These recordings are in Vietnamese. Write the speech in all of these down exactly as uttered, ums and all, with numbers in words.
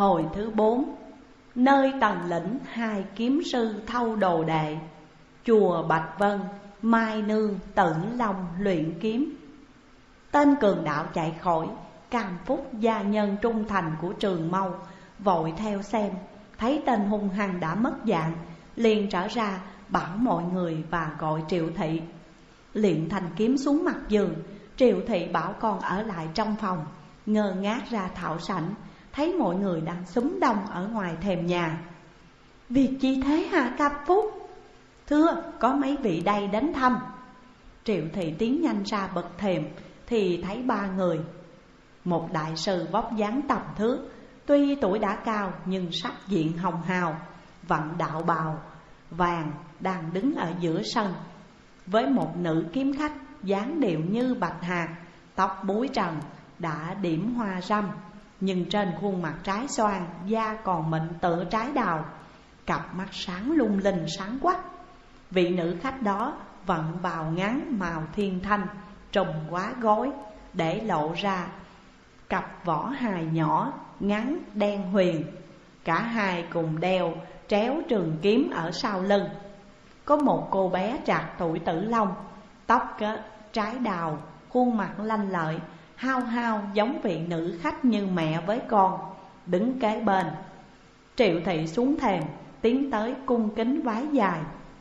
Hồi thứ bốn. Nơi Tần Lĩnh hai kiếm sư thâu đồ đệ. Chùa Bạch Vân, Mai Nương Tử Long luyện kiếm. Tên cường đạo chạy khỏi, Cam Phúc gia nhân trung thành của Trường Mâu vội theo xem, thấy tên hung hăng đã mất dạng, liền trở ra bảo mọi người và gọi Triệu Thị. Liền thanh kiếm xuống mặt giường, Triệu Thị bảo con ở lại trong phòng, ngơ ngác ra thảo sảnh, thấy mọi người đang xúm đông ở ngoài thềm nhà. Việc gì thế hả Cam Phúc? Thưa, có mấy vị đây đến thăm. Triệu Thị tiến nhanh ra bậc thềm thì thấy ba người. Một đại sư vóc dáng tầm thước, tuy tuổi đã cao nhưng sắc diện hồng hào, vận đạo bào vàng đang đứng ở giữa sân, với một nữ kiếm khách dáng điệu như bạch hạt, tóc búi trần đã điểm hoa râm, nhưng trên khuôn mặt trái xoan da còn mịn tựa trái đào, cặp mắt sáng lung linh sáng quắc. Vị nữ khách đó vận bào ngắn màu thiên thanh, trùm quá gối để lộ ra cặp vỏ hài nhỏ ngắn đen huyền. Cả hai cùng đeo tréo trường kiếm ở sau lưng. Có một cô bé trạc tuổi Tử Long, tóc trái đào, khuôn mặt lanh lợi, hao hao giống vị nữ khách như mẹ với con, đứng kế bên. Triệu Thị xuống thềm, tiến tới cung kính vái dài.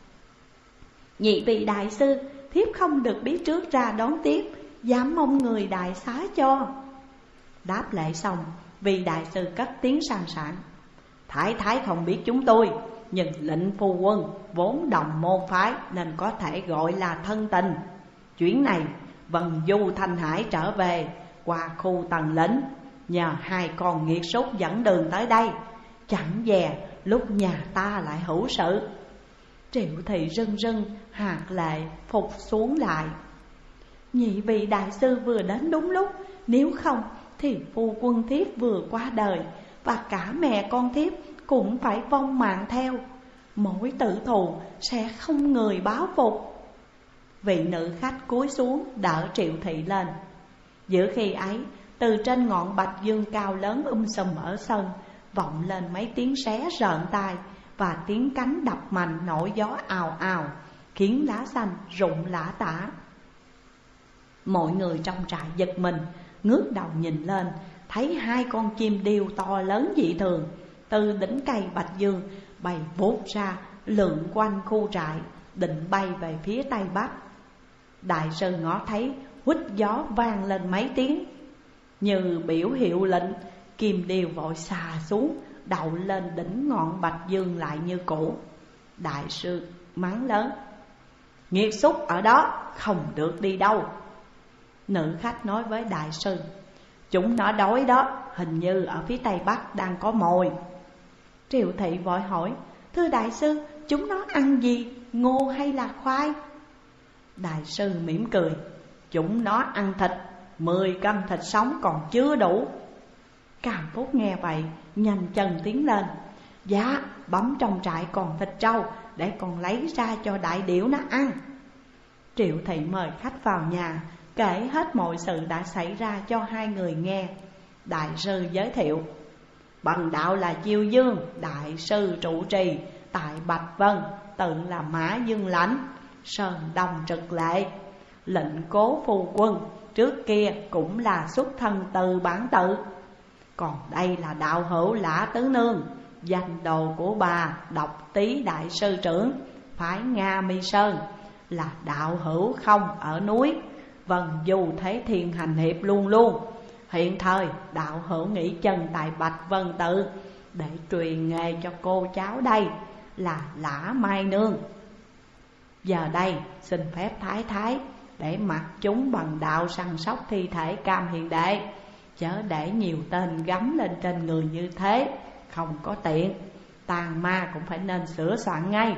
Nhị vị đại sư, thiếp không được biết trước ra đón tiếp, dám mong người đại xá cho. Đáp lễ xong, vị đại sư cất tiếng sang sảng. Thái thái không biết chúng tôi, nhưng lệnh phu quân vốn đồng môn phái nên có thể gọi là thân tình. Chuyến này Vân Du Thanh Hải trở về qua khu Tần Lĩnh, nhờ hai con nghiệt súc dẫn đường tới đây, chẳng dè lúc nhà ta lại hữu sự. Triệu Thị rưng rưng hạt lệ phục xuống lại. Nhị vị đại sư vừa đến đúng lúc, nếu không thì phu quân thiếp vừa qua đời, và cả mẹ con thiếp cũng phải vong mạng theo. Mỗi tử thù sẽ không người báo phục. Vị nữ khách cúi xuống đỡ Triệu Thị lên. Giữa khi ấy, từ trên ngọn bạch dương cao lớn um sùm ở sân vọng lên mấy tiếng xé rợn tai, và tiếng cánh đập mạnh nổi gió ào ào, khiến lá xanh rụng lả tả. Mọi người trong trại giật mình, ngước đầu nhìn lên, thấy hai con chim điêu to lớn dị thường từ đỉnh cây bạch dương bay vút ra, lượn quanh khu trại, định bay về phía tây bắc. Đại sư ngó thấy huýt gió vang lên mấy tiếng, như biểu hiệu lệnh. Kim điêu vội xà xuống, đậu lên đỉnh ngọn bạch dương lại như cũ. Đại sư mắng lớn: nghiệt xúc ở đó không được đi đâu. Nữ khách nói với đại sư: chúng nó đói đó, hình như ở phía tây bắc đang có mồi. Triệu Thị vội hỏi: thưa đại sư, chúng nó ăn gì, ngô hay là khoai? Đại sư mỉm cười: chúng nó ăn thịt, mười cân thịt sống còn chưa đủ. Cam Phúc nghe vậy nhanh chân tiến lên: dạ, bấm trong trại còn thịt trâu, để con lấy ra cho đại điểu nó ăn. Triệu Thị mời khách vào nhà, kể hết mọi sự đã xảy ra cho hai người nghe. Đại sư giới thiệu: bần đạo là Chiêu Dương, đại sư trụ trì tại Bạch Vân, tự là Mã Dương Lãnh, Sơn Đông Trực Lệ. Lệnh Cố phu quân trước kia cũng là xuất thân từ bản tự. Còn đây là đạo hữu Lã Tứ Nương, danh đồ của bà Độc Tý đại sư trưởng phái Nga Mi Sơn, là đạo hữu không ở núi Vân Du Thế Thiên hành hiệp luôn luôn. Hiện thời đạo hữu nghỉ chân tại Bạch Vân Tự để truyền nghề cho cô cháu đây là Lã Mai Nương. Giờ đây xin phép thái thái để mặc chúng bằng đạo săn sóc thi thể Cam hiền đệ, chớ để nhiều tên gắm lên trên người như thế không có tiện. Tàn ma cũng phải nên sửa soạn ngay.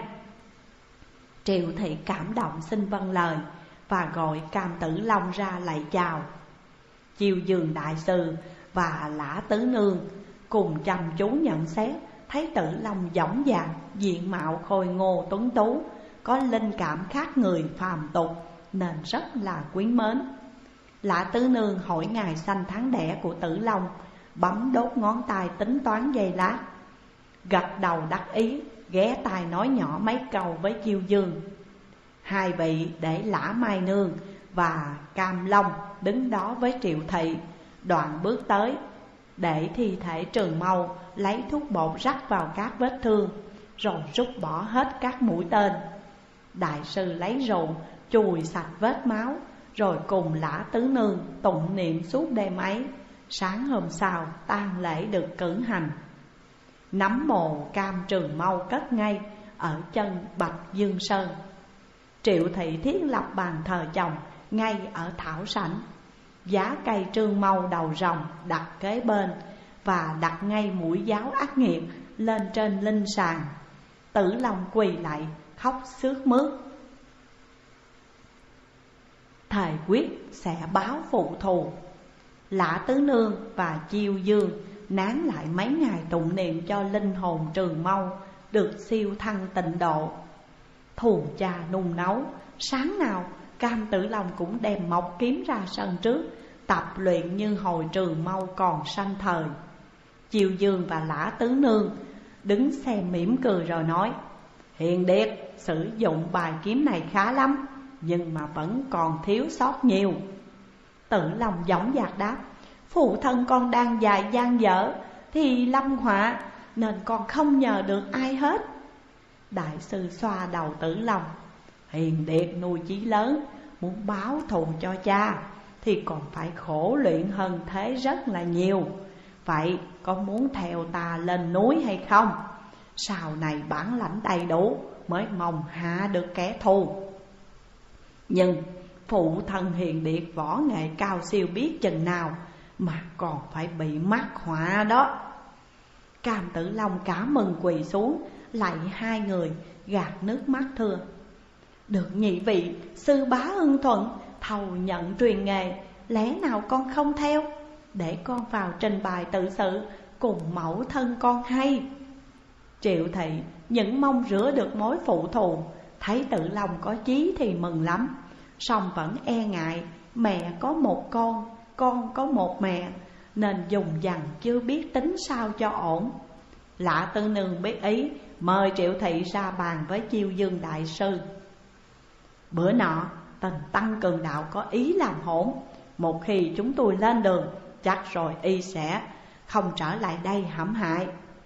Triệu Thị cảm động xin vâng lời, và gọi Cam Tử Long ra lạy chào. Chiêu Dương đại sư và Lã Tứ Nương cùng chăm chú nhận xét, thấy Tử Long dõng dạc, diện mạo khôi ngô tuấn tú, có linh cảm khác người phàm tục, nên rất là quý mến. Lã Tứ Nương hỏi ngày sanh tháng đẻ của Tử Long, bấm đốt ngón tay tính toán giây lát, gật đầu đắc ý, ghé tai nói nhỏ mấy câu với Chiêu Dương. Hai vị để Lã Mai Nương và Cam Long đứng đó với Triệu Thị, đoạn bước tới để thi thể Trường Mâu lấy thuốc bột rắc vào các vết thương, rồi rút bỏ hết các mũi tên. Đại sư lấy rượu chùi sạch vết máu, rồi cùng Lã Tứ Nương tụng niệm suốt đêm ấy. Sáng hôm sau tang lễ được cử hành. Nắm mồ Cam Trường Mâu cất ngay ở chân Bạch Dương Sơn. Triệu Thị thiết lập bàn thờ chồng ngay ở thảo sảnh, giá cây trương mâu đầu rồng đặt kế bên, và đặt ngay mũi giáo ác nghiệt lên trên linh sàng. Tử Long quỳ lại khóc sướt mướt, thề quyết sẽ báo phụ thù. Lã Tứ Nương và Chiêu Dương nán lại mấy ngày tụng niệm cho linh hồn Trường Mâu được siêu thăng tịnh độ. Thù cha nung nấu, sáng nào Cam Tử Long cũng đem mộc kiếm ra sân trước, tập luyện như hồi Trường Mâu còn sanh thời. Chiêu Dương và Lã Tứ Nương đứng xem mỉm cười rồi nói: Hiền Điệt sử dụng bài kiếm này khá lắm, nhưng mà vẫn còn thiếu sót nhiều. Tử Long dõng dạc đáp: Phụ thân con đang dài gian dở thì lâm họa, nên con không nhờ được ai hết. Đại sư xoa đầu Tử Long: Hiền Điệt nuôi chí lớn, muốn báo thù cho cha thì còn phải khổ luyện hơn thế rất là nhiều. Vậy con muốn theo ta lên núi hay không? Sau này bản lãnh đầy đủ mới mong hạ được kẻ thù. Nhưng phụ thân Hiền Điệt võ nghệ cao siêu biết chừng nào mà còn phải bị mắc họa đó. Cam Tử Long cả mừng quỳ xuống lạy hai người, gạt nước mắt thưa: Được nhị vị sư bá ưng thuận thầu nhận truyền nghề, lẽ nào con không theo, để con vào trình bày tự sự cùng mẫu thân con hay. Triệu Thị những mong rửa được mối phụ thù, thấy Tử Long có chí thì mừng lắm, song vẫn e ngại mẹ có một con, con có một mẹ, nên dùng dằng chưa biết tính sao cho ổn. Lã Tư Nương biết ý, mời Triệu Thị ra bàn với Chiêu Dương đại sư. Bữa nọ Tần Tăng Cường Đạo có ý làm hỗn, một khi chúng tôi lên đường, chắc rồi y sẽ không trở lại đây hãm hại.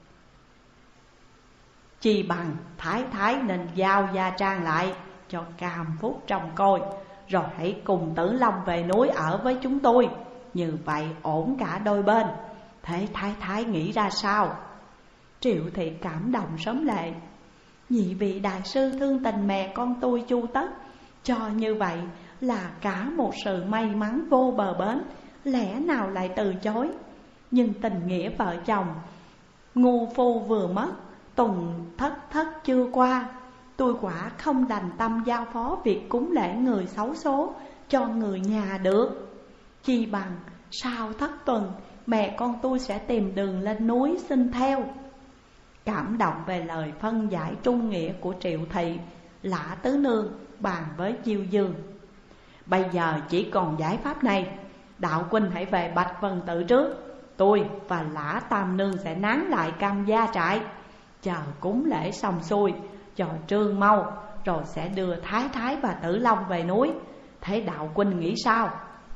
Chi bằng thái thái nên giao Gia Trang lại cho Cam Phúc trông coi, rồi hãy cùng Tử Long về núi ở với chúng tôi, như vậy ổn cả đôi bên. Thế thái thái nghĩ ra sao? Triệu Thị cảm động sớm lệ: Nhị vị đại sư thương tình mẹ con tôi chu tất, cho như vậy là cả một sự may mắn vô bờ bến, lẽ nào lại từ chối. Nhưng tình nghĩa vợ chồng ngu phu vừa mất, tuần thất thất chưa qua, tôi quả không đành tâm giao phó việc cúng lễ người xấu số cho người nhà được. Chi bằng sau thất tuần mẹ con tôi sẽ tìm đường lên núi xin theo. Cảm động về lời phân giải trung nghĩa của Triệu Thị, Lã Tứ Nương bàn với Chiêu Dương: Bây giờ chỉ còn giải pháp này, đạo huynh hãy về Bạch Vân Tự trước, tôi và Lã Tam Nương sẽ nán lại Cam Gia trại, chờ cúng lễ xong xuôi cho Trương Mâu, rồi sẽ đưa Thái Thái và Tử Long về núi. Thế đạo huynh nghĩ sao?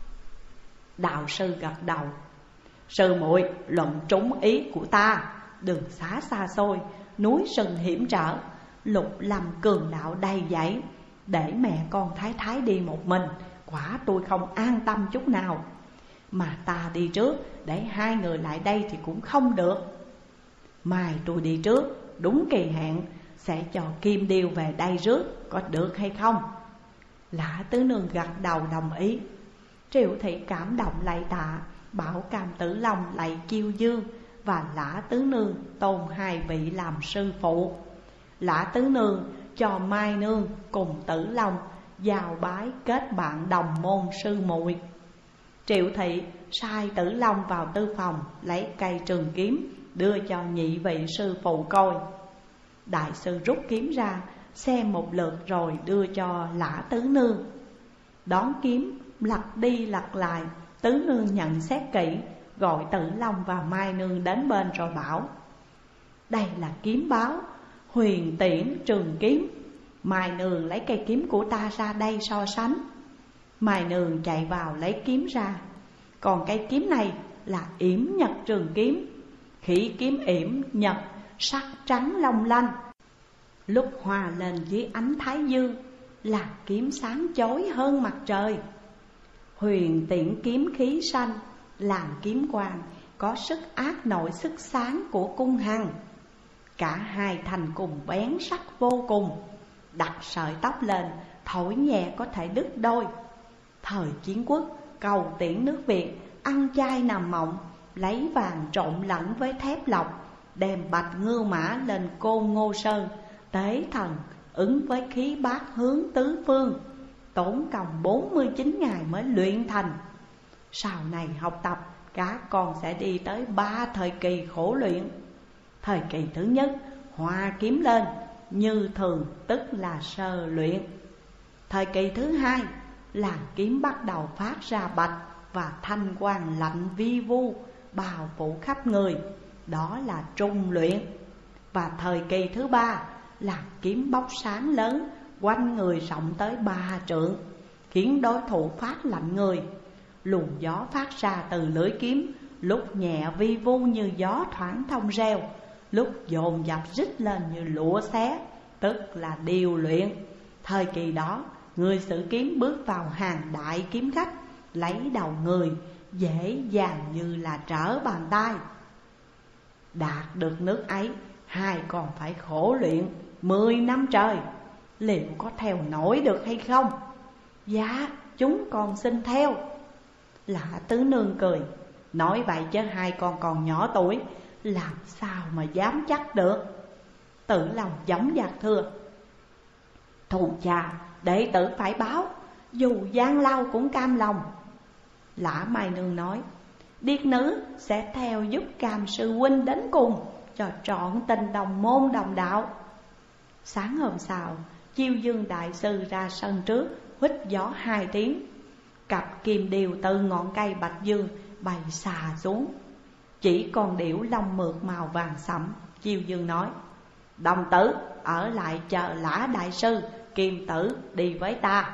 Đạo sư gật đầu: Sư muội luận trúng ý của ta. Đường xá xa xôi, núi rừng hiểm trở, lục lâm cường đạo đầy dẫy, để mẹ con Thái Thái đi một mình, quả tôi không an tâm chút nào. Mà ta đi trước, để hai người lại đây thì cũng không được. Mai tôi đi trước, đúng kỳ hạn sẽ cho Kim Điêu về đây rước, có được hay không? Lã Tứ Nương gật đầu đồng ý. Triệu Thị cảm động lạy tạ, bảo Cam Tử Long lạy Chiêu Dương và Lã Tứ Nương tôn hai vị làm sư phụ. Lã Tứ Nương cho Mai Nương cùng Tử Long giao bái kết bạn đồng môn sư muội. Triệu Thị sai Tử Long vào tư phòng lấy cây trường kiếm đưa cho nhị vị sư phụ coi. Đại sư rút kiếm ra xem một lượt rồi đưa cho Lã Tứ Nương. Đón kiếm lật đi lật lại, Tứ Nương nhận xét kỹ gọi Tử Long và Mai Nương đến bên rồi bảo: đây là kiếm báo Huyền Tiễn Trường Kiếm. Mai Nương lấy cây kiếm của ta ra đây so sánh. Mai Nương chạy vào lấy kiếm ra. Còn cây kiếm này là Yểm Nhật Trường Kiếm. Khỉ kiếm yểm nhật, sắc trắng long lanh, lúc hòa lên dưới ánh thái dương là kiếm sáng chói hơn mặt trời. Huyền Tiễn kiếm khí xanh, làm kiếm quang có sức ác nội sức sáng của cung hằng. Cả hai thành cùng bén sắc vô cùng, đặt sợi tóc lên thổi nhẹ có thể đứt đôi. Thời chiến quốc cầu tiễn nước Việt, ăn chay nằm mộng, lấy vàng trộn lẫn với thép lọc, đem bạch ngưu mã lên Côn Ngô Sơn, tế thần ứng với khí bát hướng tứ phương, tốn công bốn mươi chín ngày mới luyện thành. Sau này học tập, các con sẽ đi tới ba thời kỳ khổ luyện. Thời kỳ thứ nhất, hòa kiếm lên, như thường tức là sơ luyện. Thời kỳ thứ hai, là kiếm bắt đầu phát ra bạch và thanh quang lạnh vi vu, bao phủ khắp người, đó là trung luyện. Và thời kỳ thứ ba là kiếm bốc sáng lớn, quanh người rộng tới ba trượng, khiến đối thủ phát lạnh người. Luồng gió phát ra từ lưỡi kiếm, lúc nhẹ vi vu như gió thoảng thông reo, lúc dồn dập rít lên như lụa xé, tức là điều luyện. Thời kỳ đó, người sử kiếm bước vào hàng đại kiếm khách, lấy đầu người, dễ dàng như là trở bàn tay. Đạt được nước ấy, hai còn phải khổ luyện mười năm trời. Liệu có theo nổi được hay không? Dạ, chúng con xin theo. Lã Tứ Nương cười, nói vậy chứ hai con còn nhỏ tuổi, làm sao mà dám chắc được. Tử Long giống dạc thưa: thù cha, đệ tử phải báo, dù gian lao cũng cam lòng. Lã Mai Nương nói: điệt nữ sẽ theo giúp Cam sư huynh đến cùng, cho trọn tình đồng môn đồng đạo. Sáng hôm sau, Chiêu Dương đại sư ra sân trước, huýt gió hai tiếng. Cặp kim điêu từ ngọn cây bạch dương bay xà xuống. Chỉ còn điểu lông mượt màu vàng sẫm. Chiêu Dương nói: đồng tử ở lại chờ Lã đại sư, Kim tử đi với ta.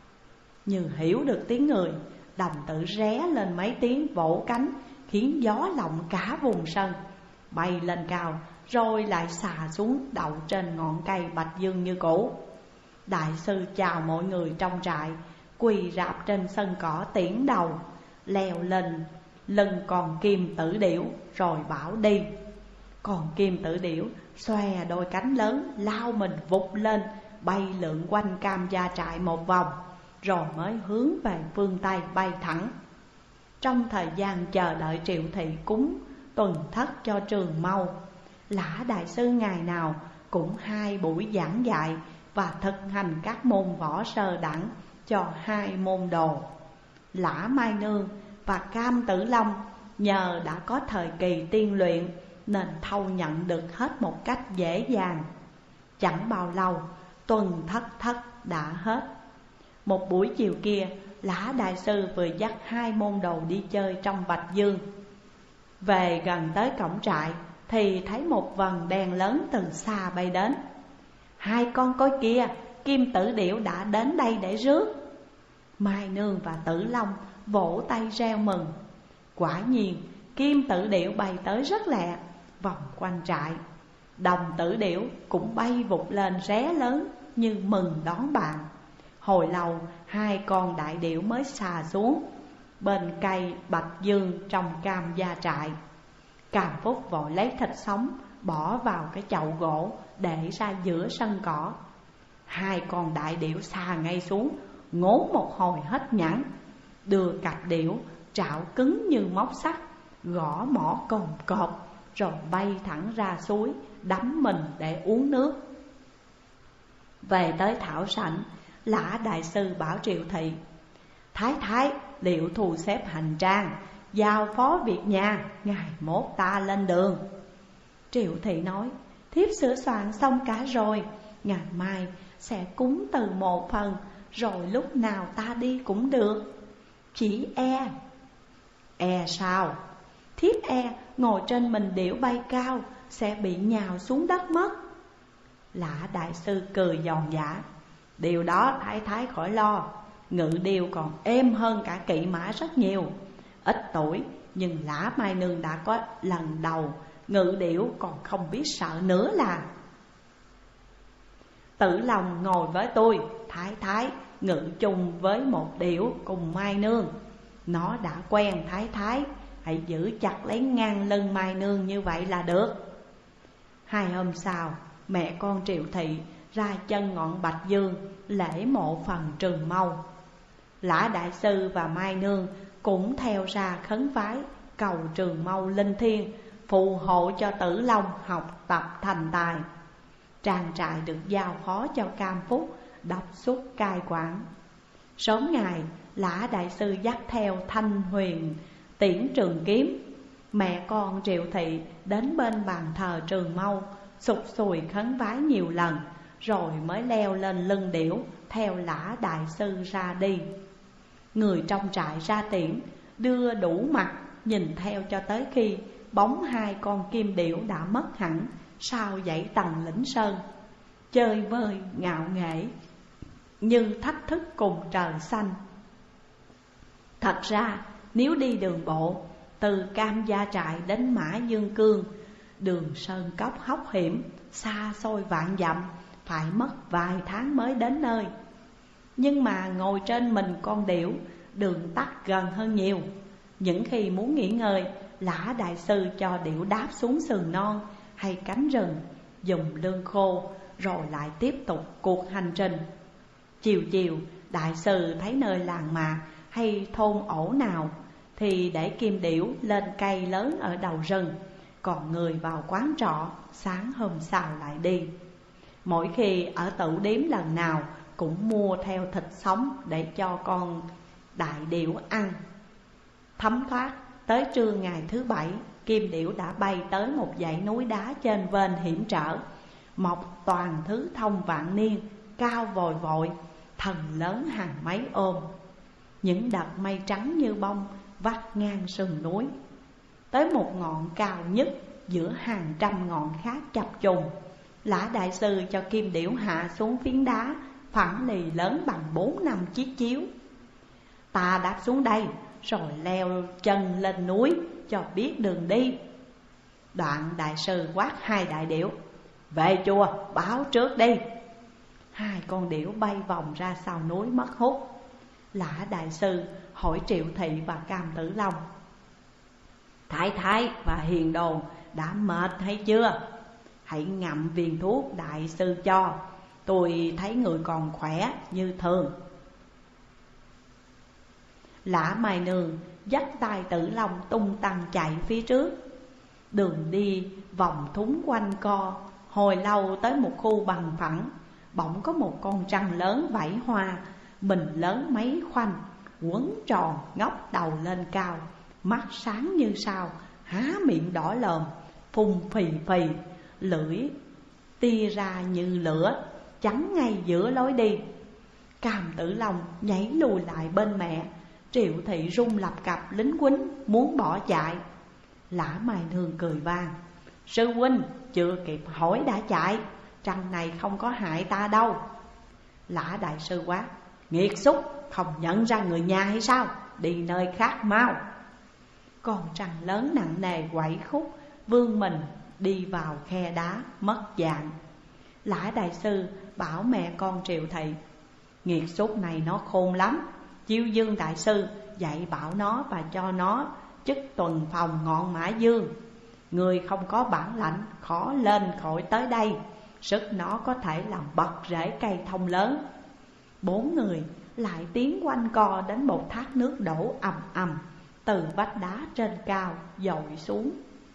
Như hiểu được tiếng người, đồng tử ré lên mấy tiếng vỗ cánh, khiến gió lộng cả vùng sân, bay lên cao rồi lại xà xuống đậu trên ngọn cây bạch dương như cũ. Đại sư chào mọi người trong trại, quỳ rạp trên sân cỏ tiễn đầu, leo lên lưng còn Kim tử điểu rồi bảo đi. Còn Kim tử điểu xòe đôi cánh lớn, lao mình vụt lên, bay lượn quanh Cam gia trại một vòng, rồi mới hướng về phương Tây bay thẳng. Trong thời gian chờ đợi Triệu Thị cúng tuần thất cho Trường Mâu, Lã đại sư ngày nào cũng hai buổi giảng dạy và thực hành các môn võ sơ đẳng cho hai môn đồ. Lã Mai Nương và Cam Tử Long nhờ đã có thời kỳ tiên luyện nên thâu nhận được hết một cách dễ dàng. Chẳng bao lâu, tuần thất thất đã hết. Một buổi chiều kia, Lã đại sư vừa dắt hai môn đồ đi chơi trong Bạch Dương. Về gần tới cổng trại thì thấy một vầng đèn lớn từ xa bay đến. Hai con coi kia, Kim tử điểu đã đến đây để rước. Mai Nương và Tử Long vỗ tay reo mừng. Quả nhiên, Kim tử điểu bay tới rất lẹ, vòng quanh trại. Đồng tử điểu cũng bay vụt lên ré lớn như mừng đón bạn. Hồi lâu, hai con đại điểu mới xà xuống bên cây bạch dương trong Cam gia trại. Cam Phúc vội lấy thịt sống bỏ vào cái chậu gỗ để ra giữa sân cỏ. Hai con đại điểu xà ngay xuống, ngốn một hồi hết nhẵn, đưa cạch điểu trảo cứng như móc sắt, gõ mỏ cồn cộp, rồi bay thẳng ra suối, đắm mình để uống nước. Về tới thảo sảnh, Lã đại sư bảo Triệu Thị: Thái thái liệu thu xếp hành trang, giao phó việc nhà, ngày mốt ta lên đường. Triệu Thị nói: thiếp sửa soạn xong cả rồi, ngày mai sẽ cúng từ một phần, rồi lúc nào ta đi cũng được. Chỉ e. E sao? thiếp e ngồi trên mình điểu bay cao sẽ bị nhào xuống đất mất. Lã đại sư cười giòn giả: điều đó thái thái khỏi lo, ngự điêu còn êm hơn cả kỵ mã rất nhiều. Ít tuổi nhưng Lã Mai Nương đã có lần đầu ngự điểu còn không biết sợ nữa là. Tử Long ngồi với tôi, thái thái ngự chung với một điểu cùng Mai Nương. Nó đã quen thái thái, hãy giữ chặt lấy ngang lưng Mai Nương như vậy là được. Hai hôm sau, mẹ con Triệu Thị ra chân ngọn Bạch Dương lễ mộ phần Trường Mâu. Lã đại sư và Mai Nương cũng theo ra khấn vái cầu Trường Mâu linh thiêng phù hộ cho Tử Long học tập thành tài. Trang trại được giao phó cho Cam Phúc đọc xuất cai quản. Sớm ngày, Lã đại sư dắt theo Thanh Huyền tiễn trường kiếm. Mẹ con Triệu Thị đến bên bàn thờ Trường Mâu, sụt sùi khấn vái nhiều lần, rồi mới leo lên lưng điểu theo Lã đại sư ra đi. Người trong trại ra tiễn đưa đủ mặt nhìn theo cho tới khi bóng hai con kim điểu đã mất hẳn sau dãy tầng lĩnh sơn, chơi vơi ngạo nghễ như thách thức cùng trời xanh. Thật ra nếu đi đường bộ từ Cam Gia Trại đến Mã Dương Cương, đường sơn cốc hốc hiểm, xa xôi vạn dặm, phải mất vài tháng mới đến nơi. Nhưng mà ngồi trên mình con điểu, đường tắt gần hơn nhiều. Những khi muốn nghỉ ngơi, Lã đại sư cho điểu đáp xuống sườn non hay cánh rừng, dùng lương khô, rồi lại tiếp tục cuộc hành trình. Chiều chiều, đại sư thấy nơi làng mạc hay thôn ổ nào thì để kim điểu lên cây lớn ở đầu rừng, còn người vào quán trọ, sáng hôm sau lại đi. Mỗi khi ở tửu điếm lần nào cũng mua theo thịt sống để cho con đại điểu ăn. Thấm thoát tới trưa ngày thứ bảy, kim điểu đã bay tới một dãy núi đá trên vên hiểm trở, mọc toàn thứ thông vạn niên, cao vòi vội, thần lớn hàng mấy ôm. Những đợt mây trắng như bông vắt ngang sườn núi, tới một ngọn cao nhất giữa hàng trăm ngọn khác chập trùng. Lã đại sư cho kim điểu hạ xuống phiến đá phẳng lì lớn bằng bốn năm chiếc chiếu. Ta đáp xuống đây rồi leo chân lên núi cho biết đường đi. Đoạn đại sư quát hai đại điểu: về chùa báo trước đi. Hai con điểu bay vòng ra sau núi mất hút. Lã đại sư hỏi Triệu Thị và Cam Tử Long: thái thái và hiền đồ đã mệt hay chưa? Hãy ngậm viên thuốc đại sư cho, tôi thấy người còn khỏe như thường. Lã Mai Nương dắt tay Tử Long tung tăng chạy phía trước. Đường đi vòng thúng quanh co, hồi lâu tới một khu bằng phẳng. Bỗng có một con trăng lớn vảy hoa, mình lớn mấy khoanh, quấn tròn ngóc đầu lên cao, mắt sáng như sao, há miệng đỏ lòm, phun phì phì, lưỡi tia ra như lửa, chắn ngay giữa lối đi. Cam Tử Long nhảy lùi lại bên mẹ. Triệu Thị run lập cập lính quýnh muốn bỏ chạy. Lã Mai Nương cười vang: sư huynh chưa kịp hỏi đã chạy, trăng này không có hại ta đâu. Lã đại sư quát: nghiệt xúc, không nhận ra người nhà hay sao? Đi nơi khác mau. Con trăng lớn nặng nề quẩy khúc vươn mình đi vào khe đá mất dạng. Lã đại sư bảo mẹ con Triệu Thị: nghiệt xúc này nó khôn lắm, Chiêu Dương đại sư dạy bảo nó và cho nó chức tuần phòng ngọn Mã Dương. Người không có bản lãnh khó lên khỏi tới đây, sức nó có thể làm bật rễ cây thông lớn. Bốn người lại tiến quanh co đến một thác nước đổ ầm ầm từ vách đá trên cao dội xuống.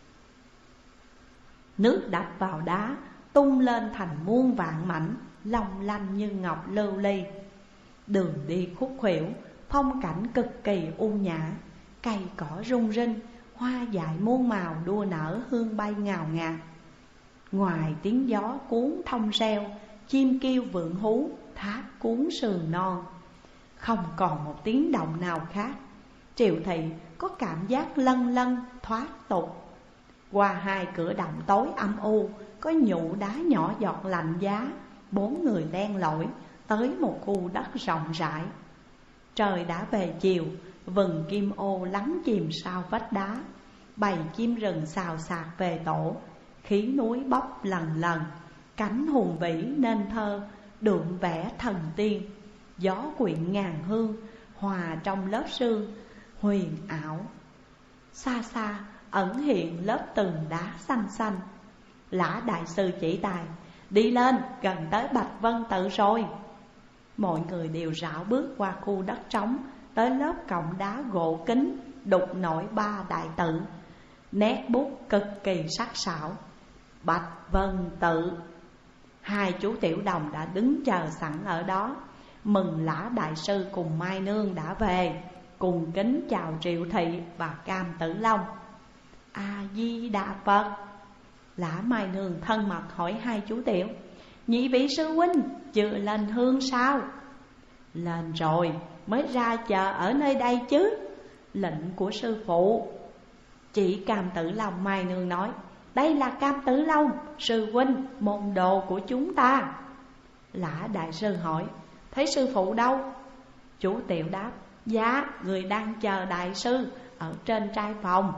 Nước đập vào đá tung lên thành muôn vạn mảnh, long lanh như ngọc lưu ly. Đường đi khúc khuỷu, phong cảnh cực kỳ u nhã, cây cỏ rung rinh, hoa dại muôn màu đua nở hương bay ngào ngạt. Ngoài tiếng gió cuốn thông reo, chim kêu vượng hú, thác cuốn sườn non, không còn một tiếng động nào khác. Triệu Thị có cảm giác lân lân thoát tục. Qua hai cửa động tối âm u, có nhũ đá nhỏ giọt lạnh giá. Bốn người len lỏi tới một khu đất rộng rãi. Trời đã về chiều, vừng kim ô lắng chìm sau vách đá. Bầy chim rừng xào xạc về tổ, khí núi bốc lần lần. Cánh hùng vĩ nên thơ, đượm vẽ thần tiên. Gió quyện ngàn hương, hòa trong lớp sương, huyền ảo. Xa xa ẩn hiện lớp tường đá xanh xanh. Lã đại sư chỉ tài, đi lên, gần tới Bạch Vân Tự rồi. Mọi người đều rảo bước qua khu đất trống, tới lớp cổng đá gỗ kính đục nổi ba đại tự. Nét bút cực kỳ sắc sảo, Bạch Vân Tự. Hai chú Tiểu Đồng đã đứng chờ sẵn ở đó, mừng Lã đại sư cùng Mai Nương đã về, cùng kính chào Triệu Thị và Cam Tử Long. A Di Đà Phật. Lã Mai Nương thân mật hỏi hai chú Tiểu, nhị vị sư huynh chưa lên hương sao? Lên rồi, mới ra chờ ở nơi đây chứ. Lệnh của sư phụ. Chị Cam Tử Long Mai Nương nói, đây là Cam Tử Long, sư huynh môn đồ của chúng ta. Lã đại sư hỏi, thấy sư phụ đâu? Chú Tiểu đáp, dạ, người đang chờ đại sư ở trên trai phòng.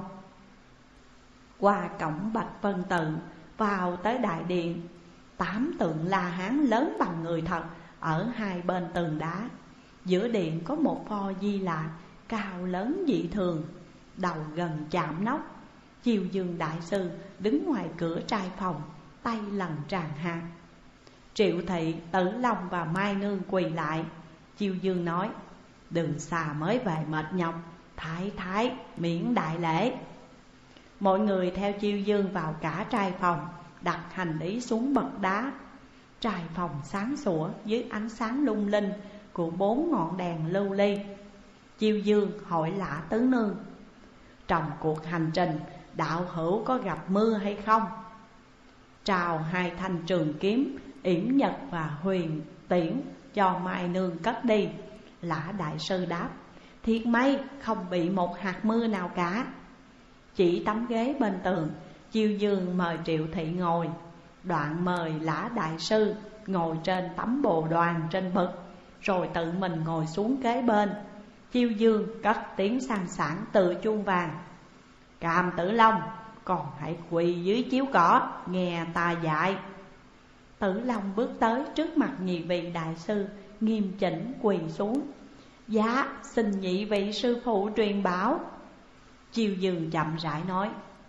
Qua cổng Bạch Vân Tự, vào tới đại điện. Tám tượng La Hán lớn bằng người thật ở hai bên tường đá. Giữa điện có một pho Di Lạc cao lớn dị thường, đầu gần chạm nóc. Chiêu Dương đại sư đứng ngoài cửa trai phòng, tay lần tràn hạt. Triệu Thị, Tử Long và Mai Nương quỳ lại. Chiêu Dương nói, đường xa mới về mệt nhọc, thái thái miễn đại lễ. Mọi người theo Chiêu Dương vào cả trai phòng, đặt hành lý xuống bậc đá. Trai phòng sáng sủa dưới ánh sáng lung linh của bốn ngọn đèn lưu ly. Chiêu Dương hỏi Lã Tứ Nương, trong cuộc hành trình đạo hữu có gặp mưa hay không? Trao hai thanh trường kiếm Yểm Nhật và Huyền Tiễn cho Mai Nương cất đi. Lã đại sư đáp, thiệt may không bị một hạt mưa nào cả. Chỉ tấm ghế bên tường, Chiêu Dương mời Triệu Thị ngồi, đoạn mời Lã đại sư ngồi trên tấm bồ đoàn trên bậc, rồi tự mình ngồi xuống kế bên. Chiêu Dương cất tiếng sang sảng từ chuông vàng, Cam Tử Long, còn hãy quỳ dưới chiếu cỏ nghe ta dạy. Tử Long bước tới trước mặt nhị vị đại sư, nghiêm chỉnh quỳ xuống. Dạ, xin nhị vị sư phụ truyền bảo. Chiêu Dương chậm rãi nói,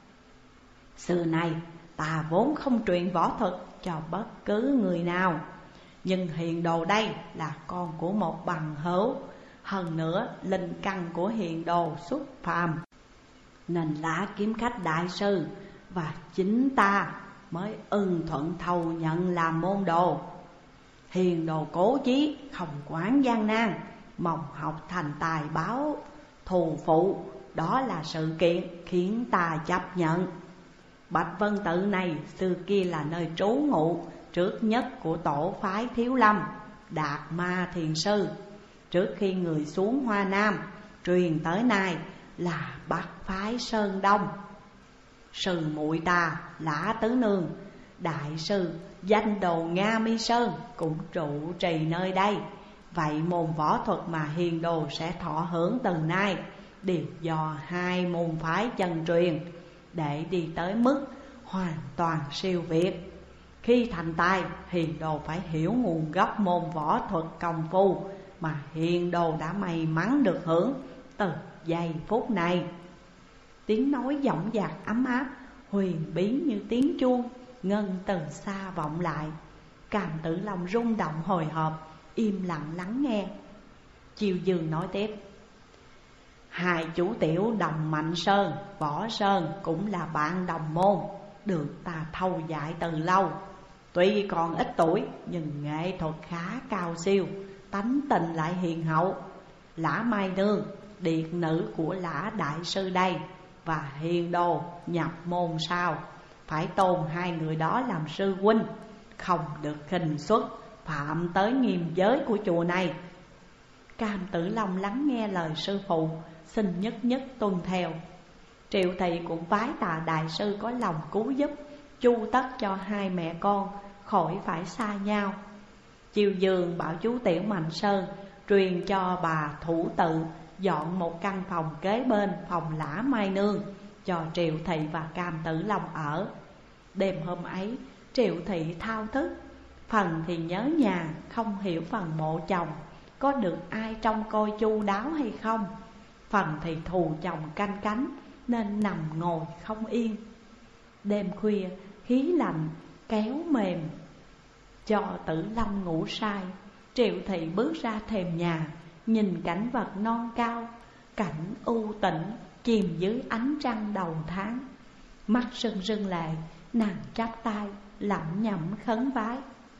xưa nay ta vốn không truyền võ thuật cho bất cứ người nào, nhưng Hiền Đồ đây là con của một bằng hữu. Hơn nữa linh căn của Hiền Đồ xuất phàm, nên Lã kiếm khách đại sư và chính ta mới ưng thuận thầu nhận làm môn đồ. Hiền Đồ cố chí, không quản gian nan, mong học thành tài báo thù phụ. Đó là sự kiện khiến ta chấp nhận. Bạch Vân Tự này xưa kia là nơi trú ngụ trước nhất của tổ phái Thiếu Lâm, Đạt Ma Thiền Sư. Trước khi người xuống Hoa Nam, truyền tới nay là Bắc phái Sơn Đông. Sư muội ta Lã Tứ Nương, đại sư danh đồ Nga Mi Sơn cũng trụ trì nơi đây. Vậy môn võ thuật mà Hiền Đồ sẽ thọ hưởng từ nay đều do hai môn phái chân truyền, để đi tới mức hoàn toàn siêu việt. Khi thành tài, Hiền Đồ phải hiểu nguồn gốc môn võ thuật công phu mà Hiền Đồ đã may mắn được hưởng từ giây phút này. Tiếng nói dõng dạc ấm áp, huyền bí như tiếng chuông, ngân từ xa vọng lại. Cam Tử Long rung động hồi hộp, im lặng lắng nghe. Chiêu Dương nói tiếp, hai chủ tiểu Đồng Mạnh Sơn, Võ Sơn cũng là bạn đồng môn, được ta thâu dạy từ lâu. Tuy còn ít tuổi nhưng nghệ thuật khá cao siêu, tánh tình lại hiền hậu. Lã Mai Nương, điệt nữ của Lã đại sư đây, và Hiền Đồ nhập môn sau, phải tôn hai người đó làm sư huynh, không được khinh suất, phạm tới nghiêm giới của chùa này. Cam Tử Long lắng nghe lời sư phụ, xin nhất nhất tuân theo. Triệu Thị cũng vái tạ đại sư có lòng cứu giúp, chu tất cho hai mẹ con khỏi phải xa nhau. Chiêu Dương bảo chú Tiểu Mạnh Sơn truyền cho bà thủ tự dọn một căn phòng kế bên phòng Lã Mai Nương cho Triệu Thị và Cam Tử Long ở. Đêm hôm ấy Triệu Thị thao thức, phần thì nhớ nhà, không hiểu phần mộ chồng có được ai trông coi chu đáo hay không. Phần thì thù chồng canh cánh nên nằm ngồi không yên. Đêm khuya khí lạnh kéo mềm cho Tử Long ngủ say. Triệu Thị bước ra thềm nhà, nhìn cảnh vật non cao, cảnh u tĩnh chìm dưới ánh trăng đầu tháng. Mắt rưng rưng lệ, nàng chắp tay lẩm nhẩm khấn vái: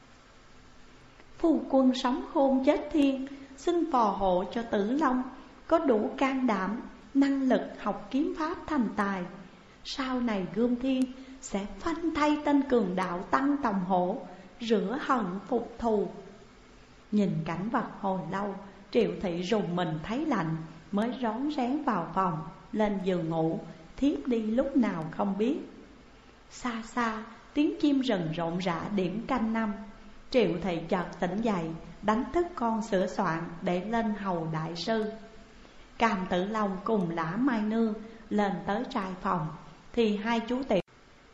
Phu quân sống khôn chết thiên, xin phò hộ cho Tử Long có đủ can đảm, năng lực học kiếm pháp thành tài. Sau này gươm thiên sẽ phanh thay tên cường đạo Tăng Tòng Hổ, rửa hận phục thù. Nhìn cảnh vật hồi lâu, Triệu Thị rùng mình thấy lạnh, mới rón rén vào phòng, lên giường ngủ, thiếp đi lúc nào không biết. Xa xa tiếng chim rừng rộn rã điểm canh năm. Triệu Thị chợt tỉnh dậy, đánh thức con sửa soạn để lên hầu đại sư. Cam Tử Long cùng Lã Mai Nương lên tới trai phòng, thì hai chú Tiểu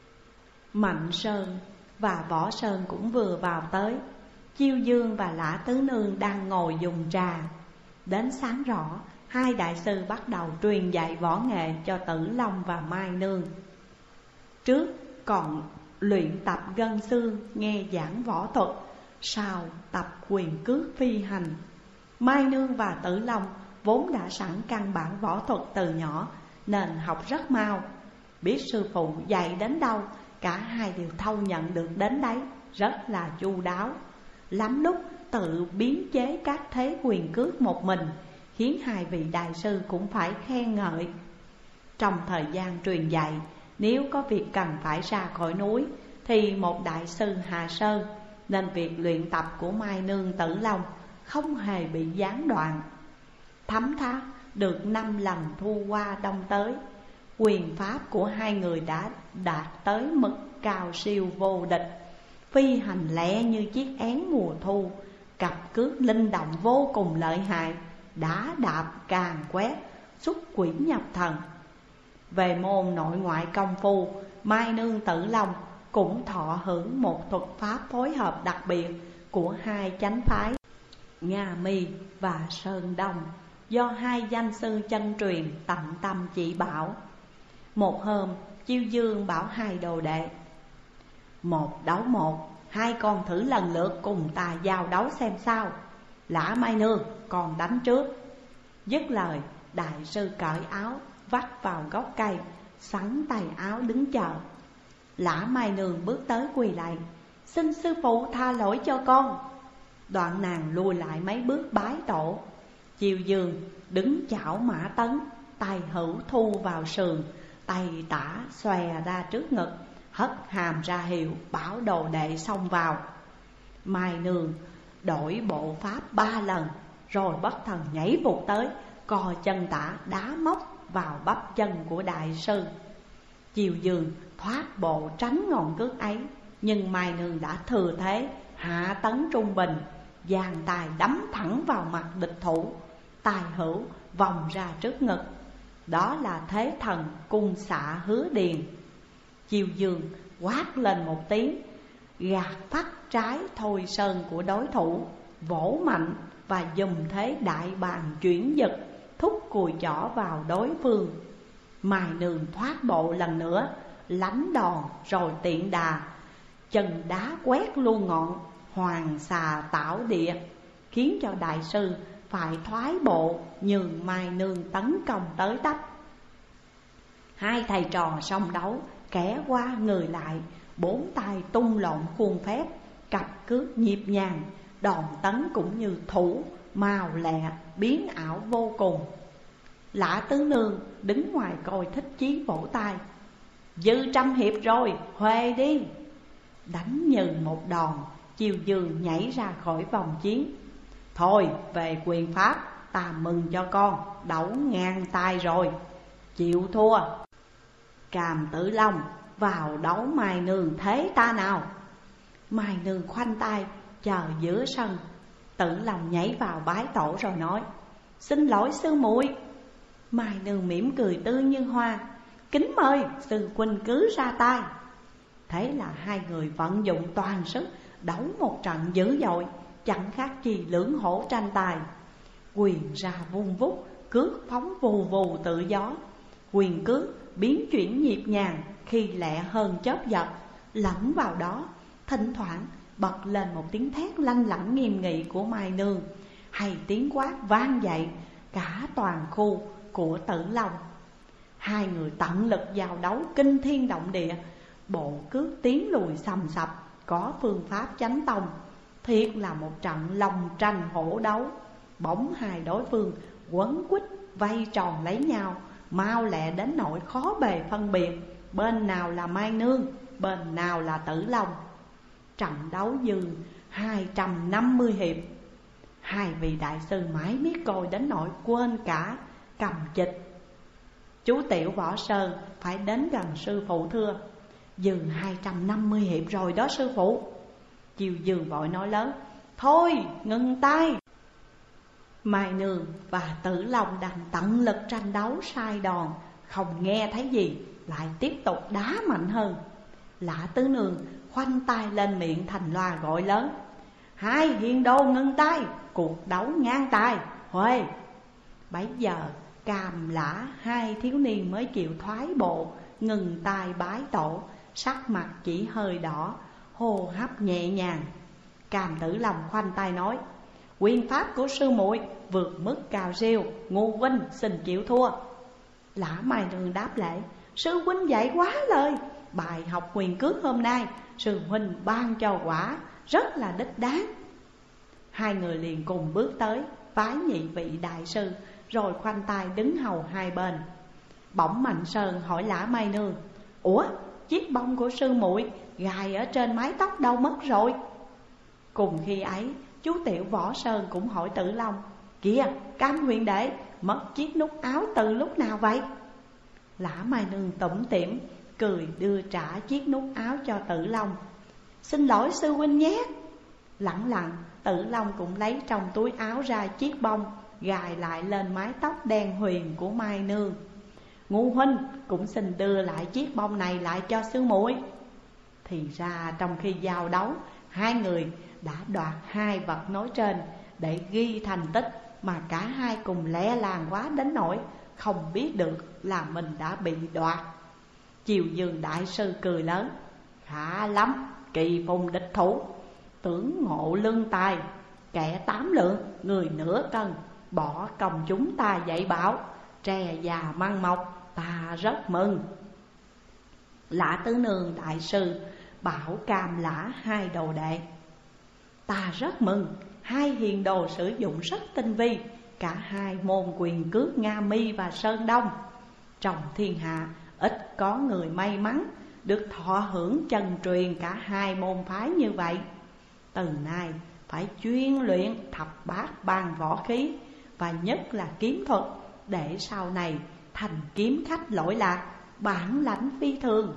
Mạnh Sơn và Võ Sơn cũng vừa vào tới. Chiêu Dương và Lã Tứ Nương đang ngồi dùng trà. Đến sáng rõ, hai đại sư bắt đầu truyền dạy võ nghệ cho Tử Long và Mai Nương. Trước còn luyện tập gân xương, nghe giảng võ thuật, sau tập quyền cước phi hành. Mai Nương và Tử Long vốn đã sẵn căn bản võ thuật từ nhỏ nên học rất mau. Biết sư phụ dạy đến đâu, cả hai đều thâu nhận được đến đấy, rất là chu đáo. Lắm lúc tự biến chế các thế quyền cước một mình, khiến hai vị đại sư cũng phải khen ngợi. Trong thời gian truyền dạy, nếu có việc cần phải ra khỏi núi thì một đại sư hạ sơn, nên việc luyện tập của Mai Nương Tử Long không hề bị gián đoạn. Thấm tháp được năm lần thu qua đông tới, quyền pháp của hai người đã đạt tới mức cao siêu vô địch. Phi hành lẹ như chiếc én mùa thu, cặp cước linh động vô cùng lợi hại, đá đạp càn quét, xuất quỷ nhập thần. Về môn nội ngoại công phu, Mai Nương Tử Long cũng thọ hưởng một thuật pháp phối hợp đặc biệt của hai chánh phái Nga Mi và Sơn Đông, do hai danh sư chân truyền tận tâm chỉ bảo. Một hôm, Chiêu Dương bảo hai đồ đệ: Một đấu một, hai con thử lần lượt cùng ta giao đấu xem sao. Lã Mai Nương, con đánh trước. Dứt lời, đại sư cởi áo, vắt vào gốc cây, sắn tay áo đứng chờ. Lã Mai Nương bước tới quỳ lại: Xin sư phụ tha lỗi cho con. Đoạn nàng lùi lại mấy bước bái tổ. Chiêu Dương đứng chảo mã tấn, tay hữu thu vào sườn, tay tả xòe ra trước ngực, hất hàm ra hiệu bảo đồ đệ xông vào. Mai Nương đổi bộ pháp ba lần, rồi bất thần nhảy vụt tới, cò chân tả đá móc vào bắp chân của đại sư. Chiêu Dương thoát bộ tránh ngọn cước ấy, nhưng Mai Nương đã thừa thế hạ tấn trung bình, giang tài đấm thẳng vào mặt địch thủ, tài hữu vòng ra trước ngực. Đó là thế thần cung xạ hứa điền. Chiêu Dương quát lên một tiếng, gạt phắt trái thôi sơn của đối thủ, vỗ mạnh và dùng thế đại bàng chuyển giật, thúc cùi chỏ vào đối phương. Mai Nương thoát bộ lần nữa, lánh đòn rồi tiện đà, chân đá quét luôn ngọn hoàng xà tảo địa, khiến cho đại sư phải thoái bộ nhường Mai Nương tấn công tới tấp. Hai thầy trò song đấu, kẻ qua người lại, bốn tay tung lộn khuôn phép, cặp cước nhịp nhàng, đòn tấn cũng như thủ, màu lẹ, biến ảo vô cùng. Lã Tứ Nương đứng ngoài coi thích chí vỗ tay: Dư trăm hiệp rồi, huề đi. Đánh nhừ một đòn, Chiêu Dương nhảy ra khỏi vòng chiến. Thôi về quyền pháp, ta mừng cho con, đấu ngang tay rồi, chịu thua. Càm Tử Long vào đấu Mai Nương thế ta nào. Mai Nương khoanh tay chờ giữa sân. Tử Long nhảy vào bái tổ rồi nói: xin lỗi sư muội. Mai Nương mỉm cười tươi như hoa: kính mời sư huynh cứ ra tay. Thế là hai người vận dụng toàn sức đấu một trận dữ dội, chẳng khác gì lưỡng hổ tranh tài. Quyền ra vung vút, cước phóng vù vù tự gió. Quyền cước biến chuyển nhịp nhàng, khi lẹ hơn chớp giật. Lẫn vào đó, thỉnh thoảng bật lên một tiếng thét lanh lảnh nghiêm nghị của Mai Nương, hay tiếng quát vang dậy cả toàn khu của Tử Long. Hai người tận lực giao đấu kinh thiên động địa, bộ cước tiến lùi sầm sập, có phương pháp chánh tông. Thiệt là một trận long tranh hổ đấu. Bỗng hai đối phương quấn quýt vây tròn lấy nhau, mau lẹ đến nỗi khó bề phân biệt bên nào là Mai Nương, bên nào là Tử Long. Trận đấu dư hai trăm năm mươi hiệp. Hai vị đại sư mãi miết coi đến nỗi quên cả cầm chịch. Chú Tiểu Võ Sơn phải đến gần sư phụ thưa: dư hai trăm năm mươi hiệp rồi đó sư phụ. Chiêu Dương vội nói lớn: thôi ngừng tay. Mai Nương và Tử Long đang tận lực tranh đấu sai đòn, không nghe thấy gì lại tiếp tục đá mạnh hơn. Lã Tứ Nương khoanh tay lên miệng thành loa gọi lớn: hai hiền đồ ngừng tay, cuộc đấu ngang tay, huề. Bấy giờ Càm Lã hai thiếu niên mới chịu thoái bộ, ngừng tay bái tổ, sắc mặt chỉ hơi đỏ, hô hấp nhẹ nhàng. Càm Tử Long khoanh tay nói: quyền pháp của sư muội vượt mức cao siêu, Ngô huynh xin chịu thua. Lã Mai Nương đáp lễ: sư huynh dạy quá lời, bài học quyền cước hôm nay sư huynh ban cho quả rất là đích đáng. Hai người liền cùng bước tới vái nhị vị đại sư, rồi khoanh tay đứng hầu hai bên. Bỗng Mạnh Sơn hỏi Lã Mai Nương: ủa, chiếc bông của sư muội gài ở trên mái tóc đâu mất rồi? Cùng khi ấy, chú Tiểu Võ Sơn cũng hỏi Tử Long: kìa, Cam huyền đệ mất chiếc nút áo từ lúc nào vậy? Lã Mai Nương tủm tỉm cười đưa trả chiếc nút áo cho Tử Long: xin lỗi sư huynh nhé. Lặng lặng Tử Long cũng lấy trong túi áo ra chiếc bông, gài lại lên mái tóc đen huyền của Mai Nương. Ngô huynh cũng xin đưa lại chiếc bông này lại cho sư muội. Thì ra trong khi giao đấu, hai người đã đoạt hai vật nói trên để ghi thành tích, mà cả hai cùng lẻ làng quá đến nỗi không biết được là mình đã bị đoạt. Chiêu Dương đại sư cười lớn: khá lắm, kỳ phùng địch thủ, tưởng ngộ lương tài, kẻ tám lượng, người nửa cân, bỏ công chúng ta dạy bảo, tre già măng mọc, ta rất mừng. Lã Tứ Nương đại sư bảo Cam Lã hai đồ đệ: ta rất mừng, hai hiền đồ sử dụng rất tinh vi, cả hai môn quyền cước Nga Mi và Sơn Đông. Trong thiên hạ ít có người may mắn được thọ hưởng chân truyền cả hai môn phái như vậy. Từ nay phải chuyên luyện thập bát ban võ khí, và nhất là kiếm thuật, để sau này thành kiếm khách lỗi lạc, bản lãnh phi thường.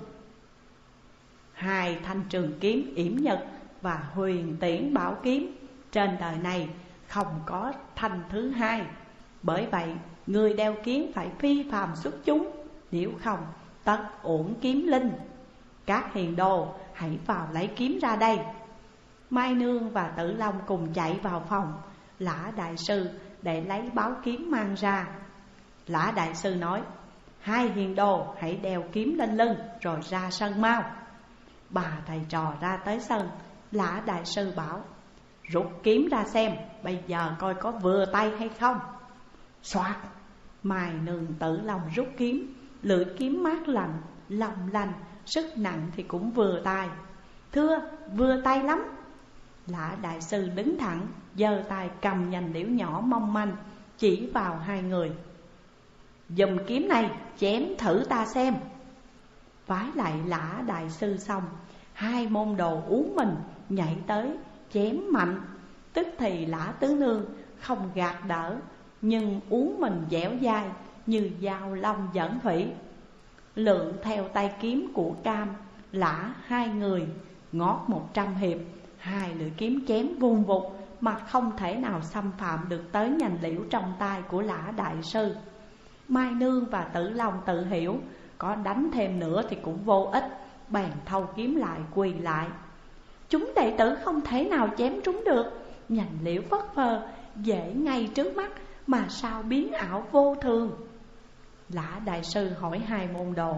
Hai thanh trường kiếm yểm nhật và huyền tiễn bảo kiếm trên đời này không có thanh thứ hai. Bởi vậy người đeo kiếm phải phi phàm xuất chúng, nếu không tất uổng kiếm linh. Các hiền đồ hãy vào lấy kiếm ra đây. Mai Nương và Tử Long cùng chạy vào phòng Lã đại sư để lấy báo kiếm mang ra. Lã đại sư nói: hai hiền đồ hãy đeo kiếm lên lưng rồi ra sân mau. Bà thầy trò ra tới sân. Lã đại sư bảo: rút kiếm ra xem, bây giờ coi có vừa tay hay không. Soạt, Mai Nương Tử Long rút kiếm. Lưỡi kiếm mát lạnh, long lanh, sức nặng thì cũng vừa tay. Thưa, vừa tay lắm. Lã đại sư đứng thẳng, giơ tay cầm nhành liễu nhỏ mong manh, chỉ vào hai người: dùng kiếm này chém thử ta xem. Vái lại Lã đại sư xong, hai môn đồ uống mình nhảy tới chém mạnh. Tức thì Lã Tứ Nương không gạt đỡ, nhưng uống mình dẻo dai như dao long dẫn thủy. Lượng theo tay kiếm của Cam, Lã hai người ngót một trăm hiệp, hai lưỡi kiếm chém vun vụt mà không thể nào xâm phạm được tới nhành liễu trong tay của Lã đại sư. Mai Nương và Tử Long tự hiểu có đánh thêm nữa thì cũng vô ích, bèn thâu kiếm lại quỳ lại. Chúng đệ tử không thể nào chém trúng được, nhành liễu phất phơ dễ ngay trước mắt mà sao biến ảo vô thường. Lã đại sư hỏi hai môn đồ: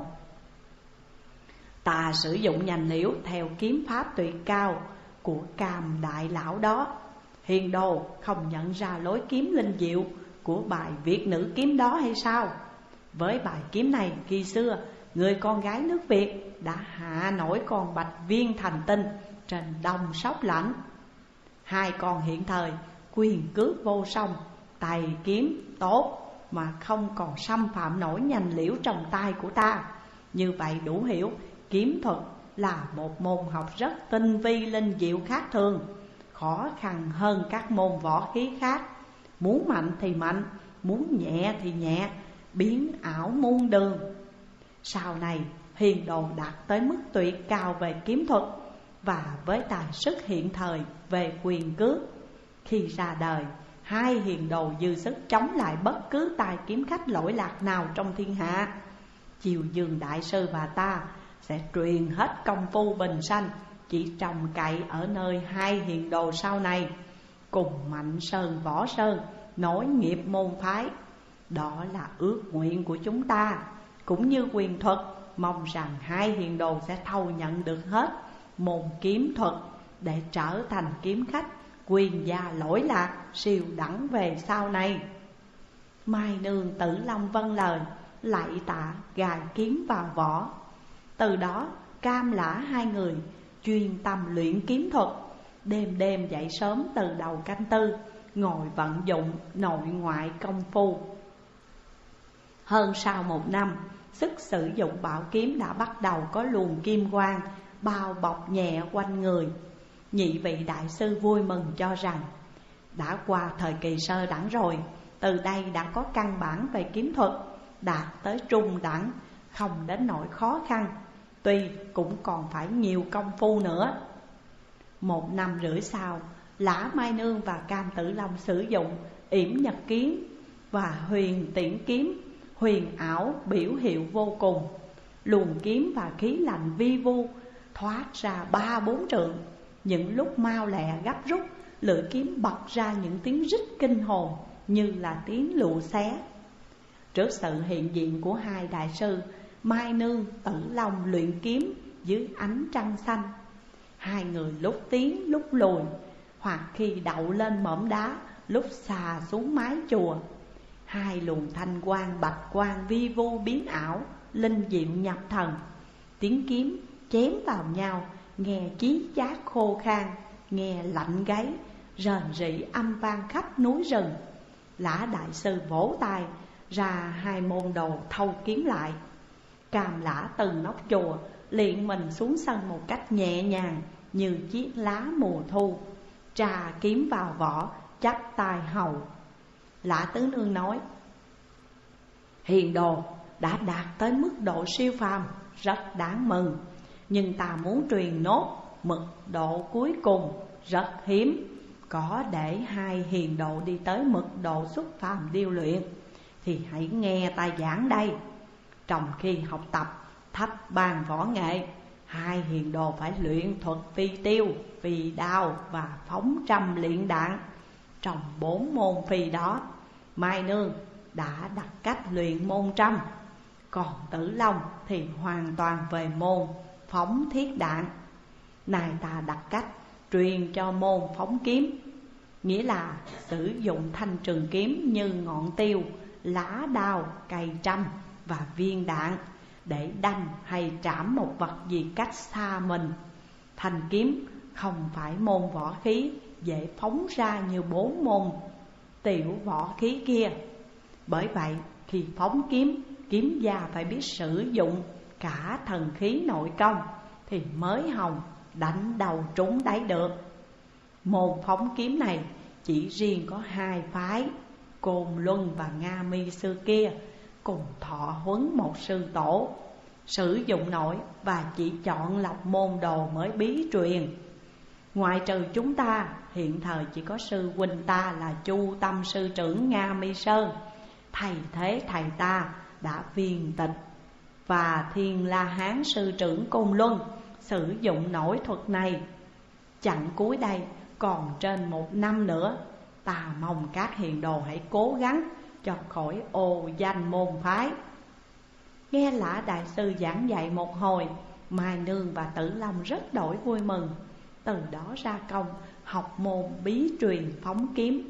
ta sử dụng nhành liễu theo kiếm pháp tuyệt cao của Cam đại lão đó, hiền đồ không nhận ra lối kiếm linh diệu của bài Việt nữ kiếm đó hay sao? Với bài kiếm này khi xưa, người con gái nước Việt đã hạ nổi con bạch viên thành tinh trên đông sóc lãnh. Hai con hiện thời quyền cước vô song, tay kiếm tốt mà không còn xâm phạm nổi nhành liễu trong tay của ta. Như vậy đủ hiểu kiếm thuật là một môn học rất tinh vi linh diệu khác thường, khó khăn hơn các môn võ khí khác. Muốn mạnh thì mạnh, muốn nhẹ thì nhẹ, biến ảo muôn đường. Sau này hiền đồ đạt tới mức tuyệt cao về kiếm thuật, và với tài sức hiện thời về quyền cước, khi ra đời, hai hiền đồ dư sức chống lại bất cứ tài kiếm khách lỗi lạc nào trong thiên hạ. Chiều Dương đại sư và ta sẽ truyền hết công phu bình sanh, chỉ trông cậy ở nơi hai hiền đồ sau này cùng Mạnh Sơn Võ Sơn nối nghiệp môn phái. Đó là ước nguyện của chúng ta, cũng như quyền thuật, mong rằng hai hiền đồ sẽ thâu nhận được hết môn kiếm thuật để trở thành kiếm khách quyền gia lỗi lạc siêu đẳng về sau này. Mai Nương Tử Long vâng lời, lạy tạ gài kiếm vào vỏ. Từ đó Cam Lã hai người chuyên tâm luyện kiếm thuật, đêm đêm dậy sớm từ đầu canh tư, ngồi vận dụng nội ngoại công phu. Hơn sau một năm, sức sử dụng bảo kiếm đã bắt đầu có luồng kim quang bao bọc nhẹ quanh người. Nhị vị đại sư vui mừng cho rằng đã qua thời kỳ sơ đẳng rồi, từ đây đã có căn bản về kiếm thuật, đạt tới trung đẳng, không đến nỗi khó khăn. Tuy cũng còn phải nhiều công phu nữa. Một năm rưỡi sau, Lã Mai Nương và Cam Tử Long sử dụng yểm nhật kiếm và huyền tiễn kiếm, huyền ảo biểu hiệu vô cùng. Luồng kiếm và khí lạnh vi vu thoát ra ba bốn trượng. Những lúc mau lẹ gấp rút, lưỡi kiếm bật ra những tiếng rít kinh hồn như là tiếng lụa xé. Trước sự hiện diện của hai đại sư, Mai Nương Tử Long luyện kiếm dưới ánh trăng xanh. Hai người lúc tiến lúc lùi, hoặc khi đậu lên mỏm đá, lúc xà xuống mái chùa. Hai luồng thanh quang bạch quang vi vu biến ảo, linh diệu nhập thần. Tiếng kiếm chém vào nhau, nghe chí chát khô khan, nghe lạnh gáy, rền rĩ âm vang khắp núi rừng. Lã đại sư vỗ tay ra, hai môn đồ thâu kiếm lại. Cam Lã từ nóc chùa liền mình xuống sân một cách nhẹ nhàng như chiếc lá mùa thu, trà kiếm vào vỏ, chắp tay hầu. Lã Tứ Nương nói: hiền đồ đã đạt tới mức độ siêu phàm, rất đáng mừng. Nhưng ta muốn truyền nốt mật độ cuối cùng rất hiếm, có để hai hiền độ đi tới mật độ xuất phàm điêu luyện, thì hãy nghe ta giảng đây. Trong khi học tập thấp bàn võ nghệ, hai hiền đồ phải luyện thuật phi tiêu, phi đao và phóng trăm luyện đạn. Trong bốn môn phi đó, Mai Nương đã đặt cách luyện môn trăm, còn Tử Long thì hoàn toàn về môn phóng thiết đạn. Này ta đặt cách truyền cho môn phóng kiếm, nghĩa là sử dụng thanh trường kiếm như ngọn tiêu, lá đao, cây trăm và viên đạn để đâm hay trảm một vật gì cách xa mình. Thanh kiếm không phải môn võ khí dễ phóng ra như bốn môn tiểu võ khí kia. Bởi vậy khi phóng kiếm, kiếm gia phải biết sử dụng cả thần khí nội công thì mới hòng đánh đầu trúng đáy được. Môn phóng kiếm này chỉ riêng có hai phái, Côn Luân và Nga Mi xưa kia cùng thọ huấn một sư tổ, sử dụng nổi và chỉ chọn lọc môn đồ mới bí truyền. Ngoại trừ chúng ta, hiện thời chỉ có sư huynh ta là Chu Tâm sư trưởng Nga Mi Sơn. Thầy thế thầy ta đã viên tịch, và Thiên La Hán sư trưởng Côn Luân sử dụng nổi thuật này. Chặng cuối đây còn trên một năm nữa. Ta mong các hiền đồ hãy cố gắng cho khỏi ô danh môn phái. Nghe Lã đại sư giảng dạy một hồi, Mai Nương và Tử Long rất đổi vui mừng. Từ đó ra công học môn bí truyền phóng kiếm.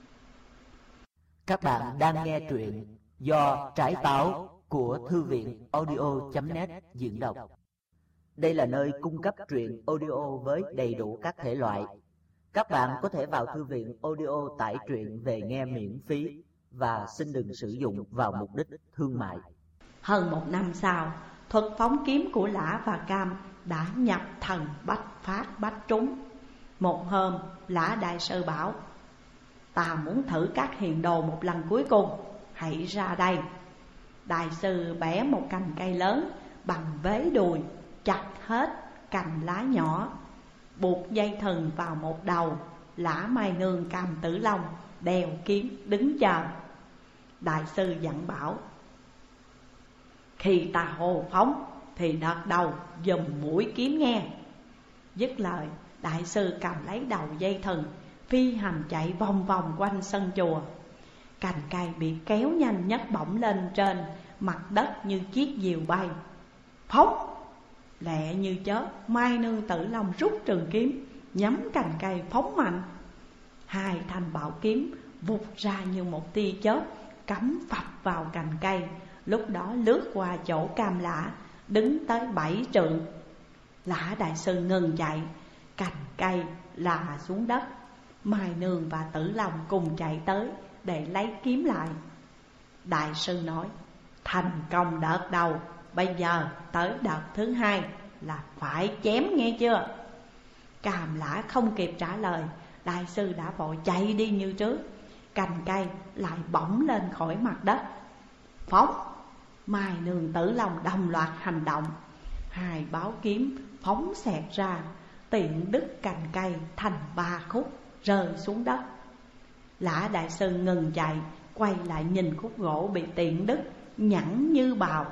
Các bạn đang nghe truyện do Trái Táo của Thư viện audio chấm net diễn đọc. Đây là nơi cung cấp truyện audio với đầy đủ các thể loại. Các bạn có thể vào thư viện audio tải truyện về nghe miễn phí và xin đừng sử dụng vào mục đích thương mại. Hơn một năm sau, thuật phóng kiếm của Lã và Cam đã nhập thần bách phát bách trúng. Một hôm, Lã đại sư bảo: ta muốn thử các hiền đồ một lần cuối cùng, hãy ra đây. Đại sư bẻ một cành cây lớn bằng vế đùi, chặt hết cành lá nhỏ, buộc dây thừng vào một đầu. Lã, Mai Nương, Cam, Tử Long đeo kiếm đứng chờ. Đại sư dặn bảo: khi ta hồ phóng thì đợt đầu dùm mũi kiếm nghe. Dứt lời, đại sư cầm lấy đầu dây thừng, phi hành chạy vòng vòng quanh sân chùa. Cành cây bị kéo nhanh nhấc bổng lên trên mặt đất như chiếc diều bay. Phóng! Lẹ như chớp, Mai Nương, Tử Long rút trường kiếm, nhắm cành cây phóng mạnh. Hai thanh bảo kiếm vụt ra như một tia chớp, cắm phập vào cành cây. Lúc đó lướt qua chỗ Cam Lã, đứng tới bảy trượng. Lã đại sư ngừng chạy, cành cây là xuống đất. Mai Nương và Tử Long cùng chạy tới để lấy kiếm lại. Đại sư nói: thành công đợt đầu, bây giờ tới đợt thứ hai là phải chém nghe chưa? Cam Lã không kịp trả lời, đại sư đã vội chạy đi như trước. Cành cây lại bỗng lên khỏi mặt đất. Phóng! Mai Nương, Tử Long đồng loạt hành động. Hai báo kiếm phóng xẹt ra, tiện đứt cành cây thành ba khúc, rơi xuống đất. Lã đại sư ngừng chạy, quay lại nhìn khúc gỗ bị tiện đứt, nhẵn như bào.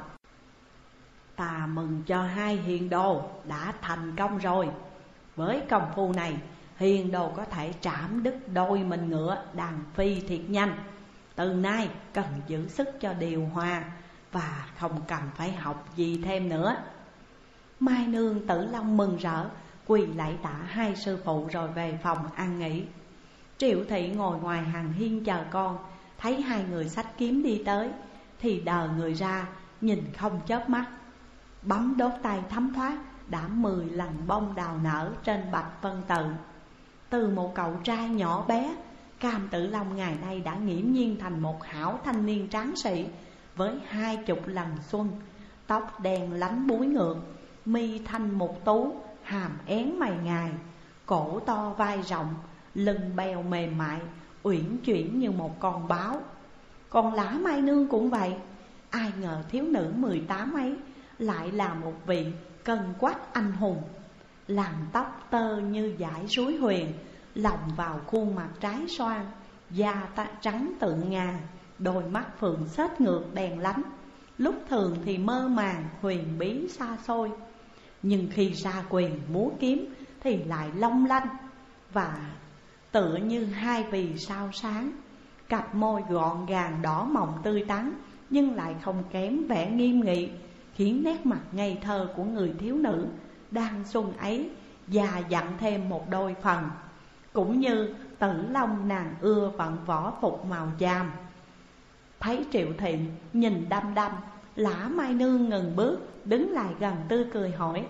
Ta mừng cho hai hiền đồ đã thành công rồi. Với công phu này, hiền đồ có thể trảm đứt đôi mình ngựa đàn phi thiệt nhanh. Từ nay cần giữ sức cho điều hòa, và không cần phải học gì thêm nữa. Mai Nương, Tử Long mừng rỡ, quỳ lạy tạ hai sư phụ rồi về phòng ăn nghỉ. Triệu Thị ngồi ngoài hàng hiên chờ con, thấy hai người xách kiếm đi tới thì đờ người ra, nhìn không chớp mắt. Bấm đốt tay thấm thoát đã mười lần bông đào nở trên bạch vân tự. Từ một cậu trai nhỏ bé, Cam Tử Long ngày nay đã nghiễm nhiên thành một hảo thanh niên tráng sĩ, với hai chục lần xuân, tóc đen lánh búi ngược, mi thanh mục tú, hàm én mày ngài, cổ to vai rộng, lưng bèo mềm mại, uyển chuyển như một con báo. Còn Lã Mai Nương cũng vậy. Ai ngờ thiếu nữ mười tám ấy lại là một vị cân quắc anh hùng. Làn tóc tơ như dải suối huyền, lồng vào khuôn mặt trái xoan, da trắng tượng ngà, đôi mắt phượng xếch ngược đèn lánh. Lúc thường thì mơ màng huyền bí xa xôi, nhưng khi ra quyền múa kiếm thì lại long lanh và tựa như hai vì sao sáng. Cặp môi gọn gàng đỏ mọng tươi tắn, nhưng lại không kém vẻ nghiêm nghị, khiến nét mặt ngây thơ của người thiếu nữ đang xuân ấy già dặn thêm một đôi phần. Cũng như Tử Long nàng ưa vận võ phục màu chàm. Thấy Triệu Thị nhìn đăm đăm, Lã Mai Nương ngừng bước, đứng lại gần tươi cười hỏi: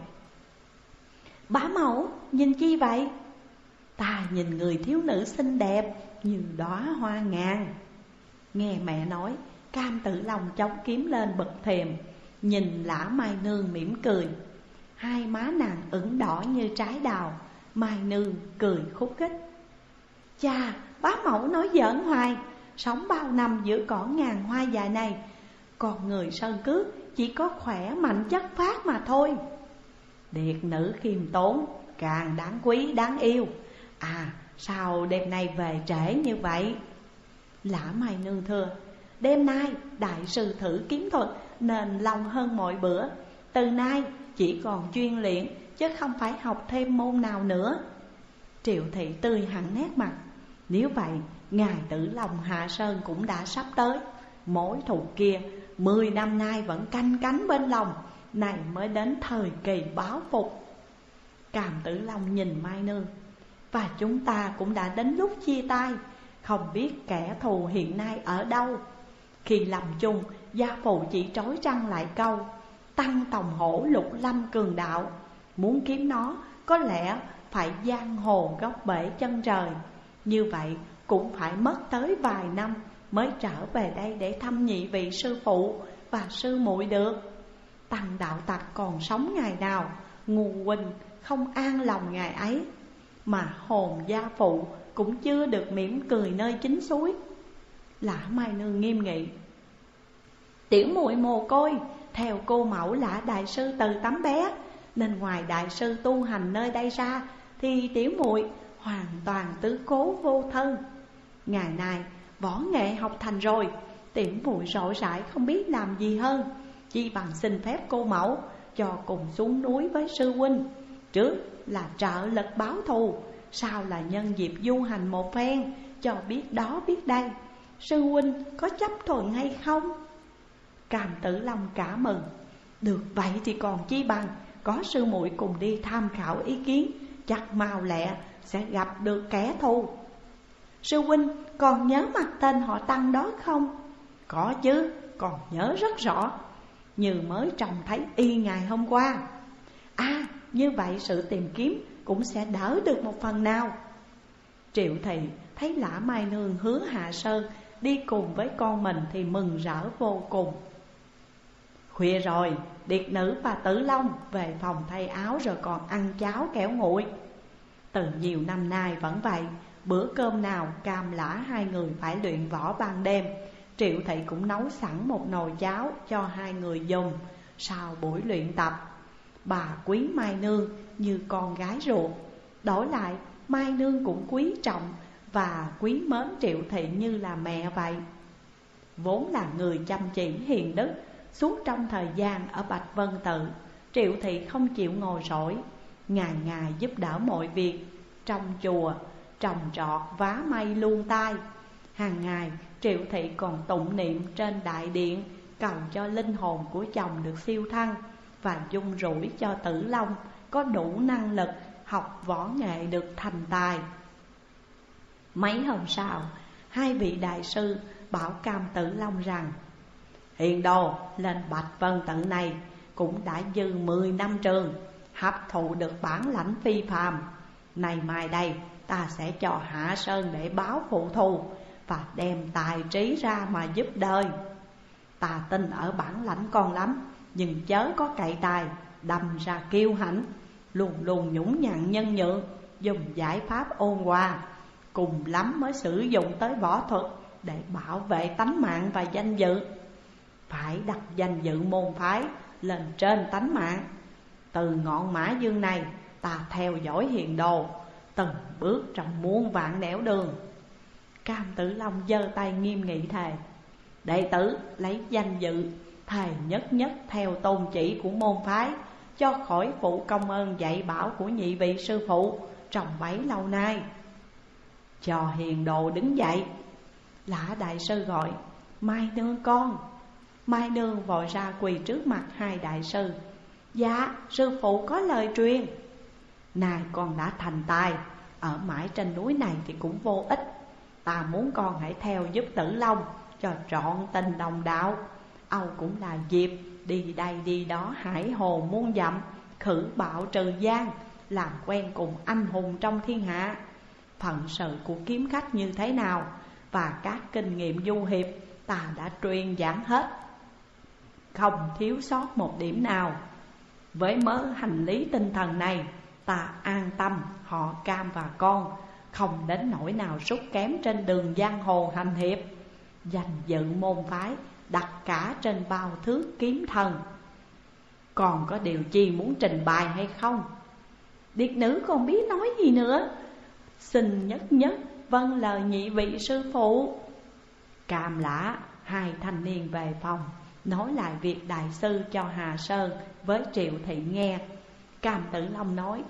bá mẫu, nhìn chi vậy? Ta nhìn người thiếu nữ xinh đẹp như đóa hoa ngàn. Nghe mẹ nói, Cam Tử Long chống kiếm lên bật thềm, nhìn Lã Mai Nương mỉm cười. Hai má nàng ửng đỏ như trái đào. Mai Nương cười khúc khích: cha, bá mẫu nói giỡn hoài, sống bao năm giữa cỏ ngàn hoa dài này. Còn người sơn cước chỉ có khỏe mạnh chất phác mà thôi. Điệt nữ khiêm tốn, càng đáng quý đáng yêu. À, sao đêm nay về trễ như vậy? Lã Mai Nương thưa: đêm nay đại sư thử kiếm thuật nên lòng hơn mọi bữa. Từ nay chỉ còn chuyên luyện chứ không phải học thêm môn nào nữa. Triệu Thị tươi hẳn nét mặt: nếu vậy ngài Tử Long hạ sơn cũng đã sắp tới. Mối thù kia mười năm nay vẫn canh cánh bên lòng, này mới đến thời kỳ báo phục. Cam Tử Long nhìn Mai Nương: và chúng ta cũng đã đến lúc chia tay, không biết kẻ thù hiện nay ở đâu. Khi làm chung, gia phụ chỉ trói trăng lại câu tăng tòng hổ lục lâm cường đạo. Muốn kiếm nó có lẽ phải giang hồ góc bể chân trời. Như vậy cũng phải mất tới vài năm mới trở về đây để thăm nhị vị sư phụ và sư muội được. Tăng đạo tặc còn sống ngày nào, ngu huynh không an lòng ngày ấy. Mà hồn gia phụ cũng chưa được mỉm cười nơi chính suối. Lã Mai Nương nghiêm nghị: tiểu muội mồ côi theo cô mẫu Lã đại sư từ tấm bé, nên ngoài đại sư tu hành nơi đây ra thì tiểu muội hoàn toàn tứ cố vô thân. Ngày nay võ nghệ học thành rồi, tiểu muội rỗi rãi không biết làm gì hơn, chi bằng xin phép cô mẫu cho cùng xuống núi với sư huynh. Trước là trợ lực báo thù, sau là nhân dịp du hành một phen, cho biết đó biết đây. Sư huynh có chấp thuận hay không? Cam Tử Long cả mừng: được vậy thì còn chi bằng có sư muội cùng đi tham khảo ý kiến, chắc mau lẹ sẽ gặp được kẻ thù. Sư huynh còn nhớ mặt tên họ Tăng đó không? Có chứ, còn nhớ rất rõ, như mới trông thấy y ngày hôm qua. À, như vậy sự tìm kiếm cũng sẽ đỡ được một phần nào. Triệu Thị thấy Lã Mai Nương hứa hạ sơn đi cùng với con mình thì mừng rỡ vô cùng. Khuya rồi, Điệt nữ và Tử Long về phòng thay áo rồi còn ăn cháo kẻo nguội. Từ nhiều năm nay vẫn vậy, bữa cơm nào Cam Lã hai người phải luyện võ ban đêm. Triệu Thị cũng nấu sẵn một nồi cháo cho hai người dùng sau buổi luyện tập. Bà quý Mai Nương như con gái ruột, đổi lại Mai Nương cũng quý trọng và quý mến Triệu Thị như là mẹ vậy. Vốn là người chăm chỉ hiền đức, suốt trong thời gian ở Bạch Vân Tự, Triệu Thị không chịu ngồi rỗi, ngày ngày giúp đỡ mọi việc trong chùa, trồng trọt vá may luôn tay. Hàng ngày Triệu Thị còn tụng niệm trên đại điện, cầu cho linh hồn của chồng được siêu thăng, và dung rủi cho Tử Long có đủ năng lực học võ nghệ được thành tài. Mấy hôm sau, hai vị đại sư bảo Cam Tử Long rằng: hiền đồ lên Bạch Vân Tự này cũng đã dư mười năm trường, hấp thụ được bản lãnh phi phàm. Này mai đây ta sẽ cho hạ sơn để báo phụ thù, và đem tài trí ra mà giúp đời. Ta tin ở bản lãnh con lắm, nhưng chớ có cậy tài, đâm ra kiêu hãnh, luôn luôn nhũng nhặn nhân nhượng, dùng giải pháp ôn hòa, cùng lắm mới sử dụng tới võ thuật để bảo vệ tánh mạng và danh dự. Phải đặt danh dự môn phái lên trên tánh mạng. Từ ngọn Mã Dương này ta theo dõi hiền đồ, từng bước trong muôn vạn nẻo đường. Cam Tử Long giơ tay nghiêm nghị thề: đệ tử lấy danh dự thề nhất nhất theo tôn chỉ của môn phái, cho khỏi phụ công ơn dạy bảo của nhị vị sư phụ trong bấy lâu nay. Cho hiền đồ đứng dậy. Lã đại sư gọi: Mai Nương con. Mai Nương vội ra quỳ trước mặt hai đại sư: dạ, sư phụ có lời truyền. Này con đã thành tài, ở mãi trên núi này thì cũng vô ích. Ta muốn con hãy theo giúp Tử Long cho trọn tình đồng đạo. Âu cũng là dịp đi đây đi đó hải hồ muôn dặm, khử bạo trừ gian, làm quen cùng anh hùng trong thiên hạ. Phận sự của kiếm khách như thế nào và các kinh nghiệm du hiệp ta đã truyền giảng hết, không thiếu sót một điểm nào. Với mớ hành lý tinh thần này, ta an tâm họ Cam và con không đến nỗi nào sút kém trên đường giang hồ hành hiệp. Danh dự môn phái đặt cả trên bao thước kiếm thần. Còn có điều chi muốn trình bày hay không? Điệt nữ còn biết nói gì nữa, xin nhất nhất vâng lời nhị vị sư phụ. Cam Lã, hai thanh niên về phòng nói lại việc đại sư cho Hà Sơn với Triệu Thị nghe. Cam Tử Long nói: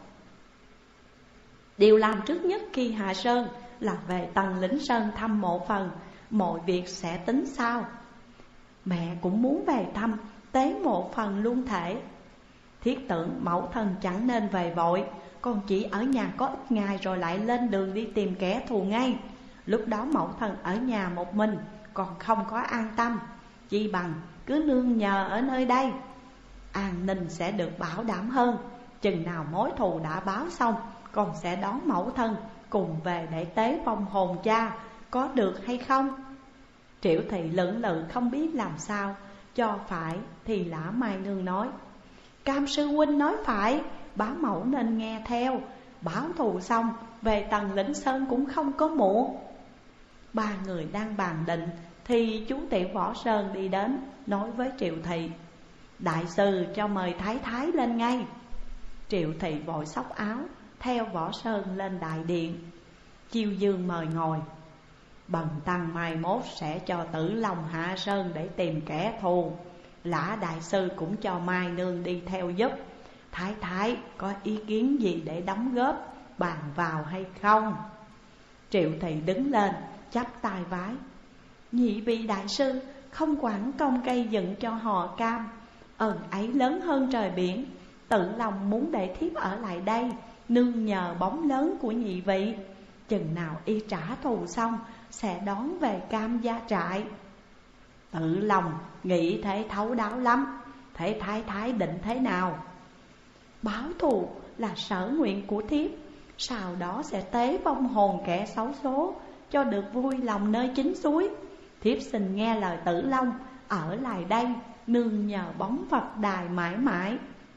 điều làm trước nhất khi Hà Sơn là về Tần Lĩnh Sơn thăm một phần, mọi việc sẽ tính sau. Mẹ cũng muốn về thăm tế một phần luôn thể. Thiết tưởng mẫu thân chẳng nên về vội, con chỉ ở nhà có ít ngày rồi lại lên đường đi tìm kẻ thù ngay. Lúc đó mẫu thân ở nhà một mình còn không có an tâm, chi bằng cứ nương nhờ ở nơi đây, an ninh sẽ được bảo đảm hơn. Chừng nào mối thù đã báo xong, con sẽ đón mẫu thân cùng về để tế vong hồn cha, có được hay không? Triệu Thị lưỡng lự không biết làm sao cho phải, thì Lã Mai Nương nói: Cam sư huynh nói phải, bá mẫu nên nghe theo. Báo thù xong về Tần Lĩnh Sơn cũng không có muộn. Ba người đang bàn định thì chú Tiểu Võ Sơn đi đến, nói với Triệu Thị: đại sư cho mời thái thái lên ngay. Triệu Thị vội xốc áo theo Võ Sơn lên đại điện. Chiêu Dương mời ngồi. Bần tăng mai mốt sẽ cho Tử Long hạ sơn để tìm kẻ thù. Lã đại sư cũng cho Mai Nương đi theo giúp. Thái thái có ý kiến gì để đóng góp bàn vào hay không? Triệu Thị đứng lên chắp tay vái: nhị vị đại sư không quản công gây dựng cho họ Cam, ơn ấy lớn hơn trời biển. Tử Long muốn để thiếp ở lại đây nương nhờ bóng lớn của nhị vị. Chừng nào y trả thù xong sẽ đón về Cam gia trại. Tử Long nghĩ thế thấu đáo lắm. Thế thái thái định thế nào? Báo thù là sở nguyện của thiếp, sau đó sẽ tế vong hồn kẻ xấu số, cho được vui lòng nơi chính suối. Thiếp xin nghe lời Tử Long, ở lại đây nương nhờ bóng Phật đài mãi mãi.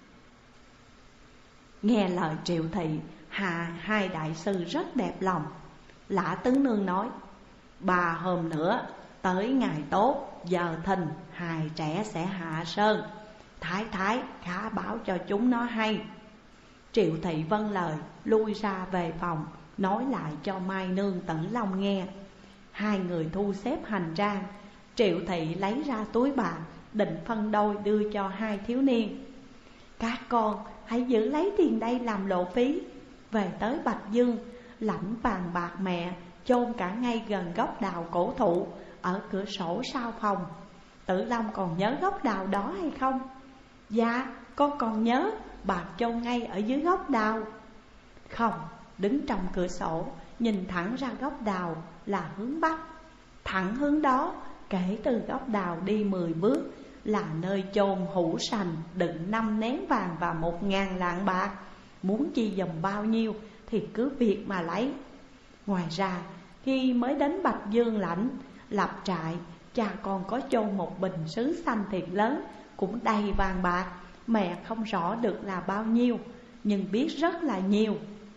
Nghe lời Triệu Thị, Hà hai đại sư rất đẹp lòng. Lã Tứ Nương nói: ba hôm nữa tới ngày tốt, giờ thìn hài trẻ sẽ hạ sơn. Thái thái khá báo cho chúng nó hay. Triệu Thị vâng lời, lui ra về phòng, nói lại cho Mai Nương Tử Long nghe. Hai người thu xếp hành trang. Triệu Thị lấy ra túi bạc, định phân đôi đưa cho hai thiếu niên. Các con hãy giữ lấy tiền đây làm lộ phí. Về tới Bạch Dương, lãnh vàng bạc mẹ chôn cả ngay gần gốc đào cổ thụ ở cửa sổ sau phòng. Tử Long còn nhớ gốc đào đó hay không? Dạ con còn nhớ, bạc chôn ngay ở dưới gốc đào. Không, đứng trong cửa sổ nhìn thẳng ra gốc đào là hướng Bắc. Thẳng hướng đó, kể từ gốc đào đi mười bước là nơi chôn hũ sành đựng năm nén vàng và một ngàn lạng bạc. Muốn chi dùm bao nhiêu thì cứ việc mà lấy. Ngoài ra khi mới đến Bạch Dương lãnh lập trại, cha con có chôn một bình sứ xanh thiệt lớn, cũng đầy vàng bạc. Mẹ không rõ được là bao nhiêu, nhưng biết rất là nhiều.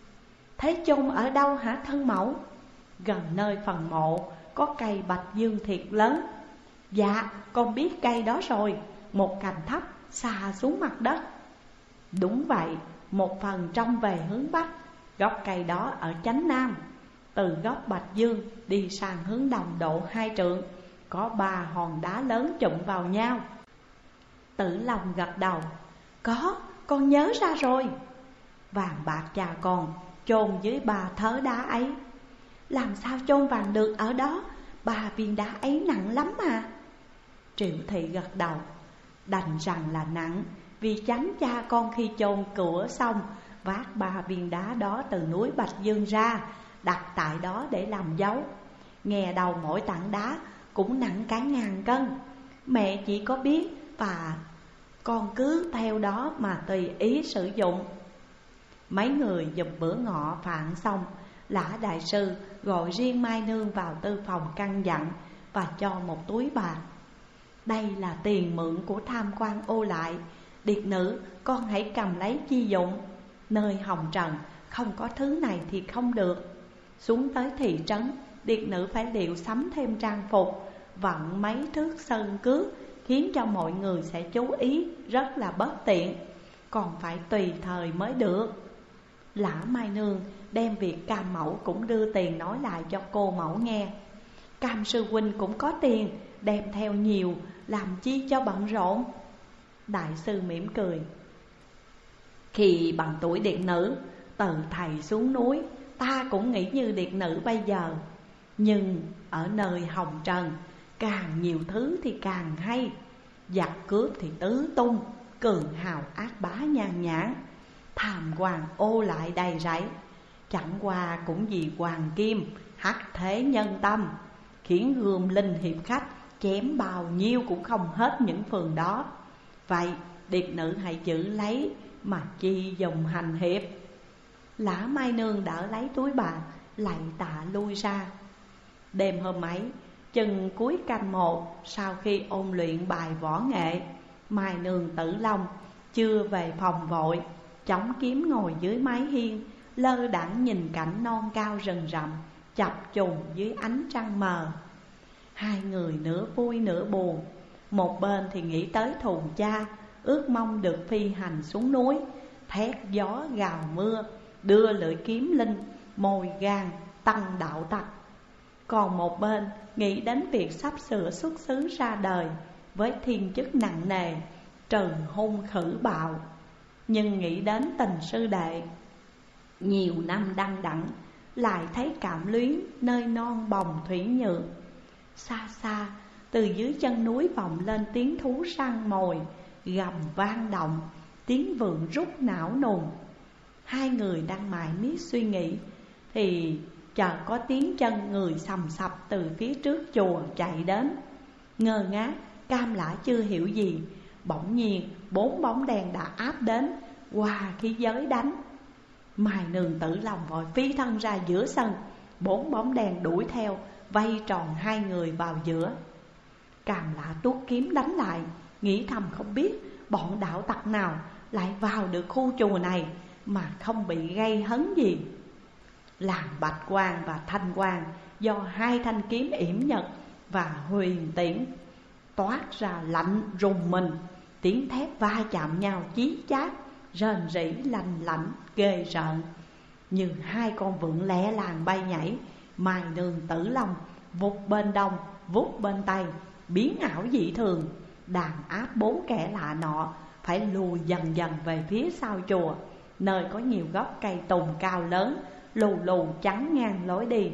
Thế chôn ở đâu hả thân mẫu? Gần nơi phần mộ có cây bạch dương thiệt lớn. Dạ con biết cây đó rồi, một cành thấp xà xuống mặt đất. Đúng vậy, một phần trông về hướng Bắc. Gốc cây đó ở chánh Nam. Từ gốc bạch dương đi sang hướng Đồng độ hai trượng, có ba hòn đá lớn chụm vào nhau. Tử Long gật đầu: có, con nhớ ra rồi. Vàng bạc cha con chôn dưới ba thớ đá ấy. Làm sao chôn vàng được ở đó, ba viên đá ấy nặng lắm mà. Triệu Thị gật đầu: đành rằng là nặng, vì chánh cha con khi chôn cửa xong vác ba viên đá đó từ núi Bạch Dương ra, đặt tại đó để làm dấu. Nghe đầu mỗi tảng đá cũng nặng cả ngàn cân. Mẹ chỉ có biết và con cứ theo đó mà tùy ý sử dụng. Mấy người giùm bữa ngọ phạn xong, Lã đại sư gọi riêng Mai Nương vào tư phòng căn dặn và cho một túi bạc. Đây là tiền mượn của tham quan ô lại, điệt nữ con hãy cầm lấy chi dụng. Nơi hồng trần không có thứ này thì không được. Xuống tới thị trấn, điệt nữ phải liệu sắm thêm trang phục vặn mấy thước sơn cước, khiến cho mọi người sẽ chú ý, rất là bất tiện, còn phải tùy thời mới được. Lã Mai Nương đem việc Cam mẫu cũng đưa tiền nói lại cho cô mẫu nghe. Cam sư huynh cũng có tiền, đem theo nhiều, làm chi cho bận rộn. Đại sư mỉm cười. Khi bằng tuổi điệt nữ, từ thầy xuống núi, ta cũng nghĩ như điệt nữ bây giờ. Nhưng ở nơi hồng trần, càng nhiều thứ thì càng hay. Giặc cướp thì tứ tung, cường hào ác bá nhan nhản, tham hoàng ô lại đầy rẫy. Chẳng qua cũng vì hoàng kim hắc thế nhân tâm, khiến gươm linh hiệp khách chém bao nhiêu cũng không hết những phường đó. Vậy điệt nữ hãy giữ lấy, mà chi dùng hành hiệp. Lã Mai Nương đỡ lấy túi bạc, lạy tạ lui ra. Đêm hôm ấy, chừng cuối canh một, sau khi ôn luyện bài võ nghệ, Mai Nương Tử Long chưa về phòng vội, chống kiếm ngồi dưới mái hiên, lơ đãng nhìn cảnh non cao rừng rậm chập trùng dưới ánh trăng mờ. Hai người nửa vui nửa buồn. Một bên thì nghĩ tới thù cha, ước mong được phi hành xuống núi, thét gió gào mưa, đưa lưỡi kiếm linh, mồi gan tăng đạo tặc. Còn một bên nghĩ đến việc sắp sửa xuất xứ ra đời, với thiên chức nặng nề, trừ hung khử bạo. Nhưng nghĩ đến tình sư đệ nhiều năm đăng đẳng, lại thấy cảm luyến nơi non bồng thủy nhượng. Xa xa từ dưới chân núi vọng lên tiếng thú săn mồi, gầm vang động, tiếng vượn rút não nùng. Hai người đang mải miết suy nghĩ, thì chợt có tiếng chân người sầm sập từ phía trước chùa chạy đến. Ngơ ngác, Cam Lã chưa hiểu gì, bỗng nhiên bốn bóng đèn đã áp đến, qua khí giới đánh. Mai Nương Tử Long vội phi thân ra giữa sân, bốn bóng đèn đuổi theo, vây tròn hai người vào giữa. Cam Lã tuốt kiếm đánh lại, nghĩ thầm không biết bọn đạo tặc nào lại vào được khu chùa này mà không bị gây hấn gì. Làng Bạch Quang và Thanh Quang do hai thanh kiếm yểm nhật và huyền tiễn toát ra lạnh rùng mình, tiếng thép va chạm nhau chí chát, rền rỉ lành lạnh ghê rợn. Như hai con vượn lẻ làng bay nhảy, Mai Nương Tử Long vụt bên đông, vút bên tây, biến ảo dị thường, đàn áp bốn kẻ lạ nọ phải lùi dần dần về phía sau chùa, nơi có nhiều gốc cây tùng cao lớn lù lù chắn ngang lối đi.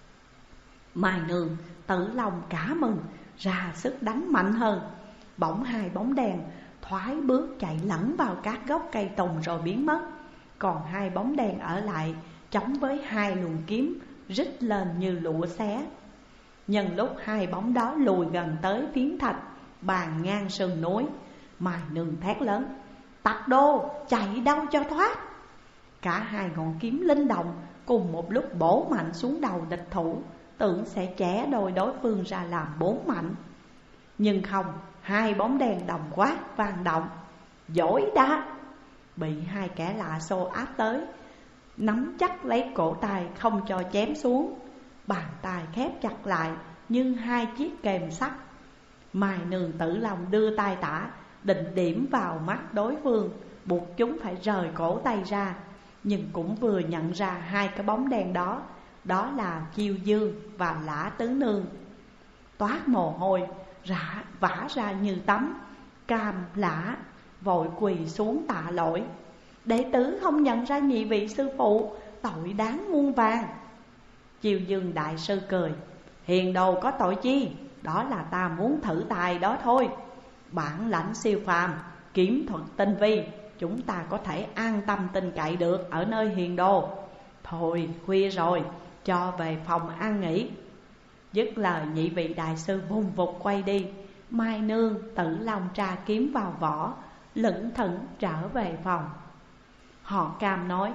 Mai Nương Tử Long cả mừng, ra sức đánh mạnh hơn. Bỗng hai bóng đèn thoái bước chạy lẫn vào các gốc cây tùng rồi biến mất. Còn hai bóng đèn ở lại chống với hai luồng kiếm rít lên như lụa xé. Nhân lúc hai bóng đó lùi gần tới phiến thạch bàn ngang sườn núi, Mai Nương thét lớn: "Tặc đô, chạy đâu cho thoát!" Cả hai ngọn kiếm linh động cùng một lúc bổ mạnh xuống đầu địch thủ, tưởng sẽ chẻ đôi đối phương ra làm bốn mảnh. Nhưng không, hai bóng đèn đồng quát vang động: "Dối đã!" Bị hai kẻ lạ xô áp tới, nắm chắc lấy cổ tay không cho chém xuống. Bàn tay khép chặt lại như hai chiếc kềm sắt. Mai Nương Tử Long đưa tay tả, định điểm vào mắt đối phương, buộc chúng phải rời cổ tay ra. Nhưng cũng vừa nhận ra hai cái bóng đen đó, đó là Chiêu Dương và Lã Tứ Nương. Toát mồ hôi rã vã ra như tắm, Cam Lã vội quỳ xuống tạ lỗi: "Đệ tử không nhận ra nhị vị sư phụ, tội đáng muôn vàng." Chiêu Dương đại sư cười: "Hiền đồ có tội chi, đó là ta muốn thử tài đó thôi. Bản lãnh siêu phàm, kiếm thuật tinh vi, chúng ta có thể an tâm tin cậy được ở nơi hiền đồ. Thôi khuya rồi, cho về phòng ăn nghỉ." Dứt lời, nhị vị đại sư vùng vụt quay đi. Mai Nương Tử Long tra kiếm vào vỏ, lững thững trở về phòng. Họ Cam nói: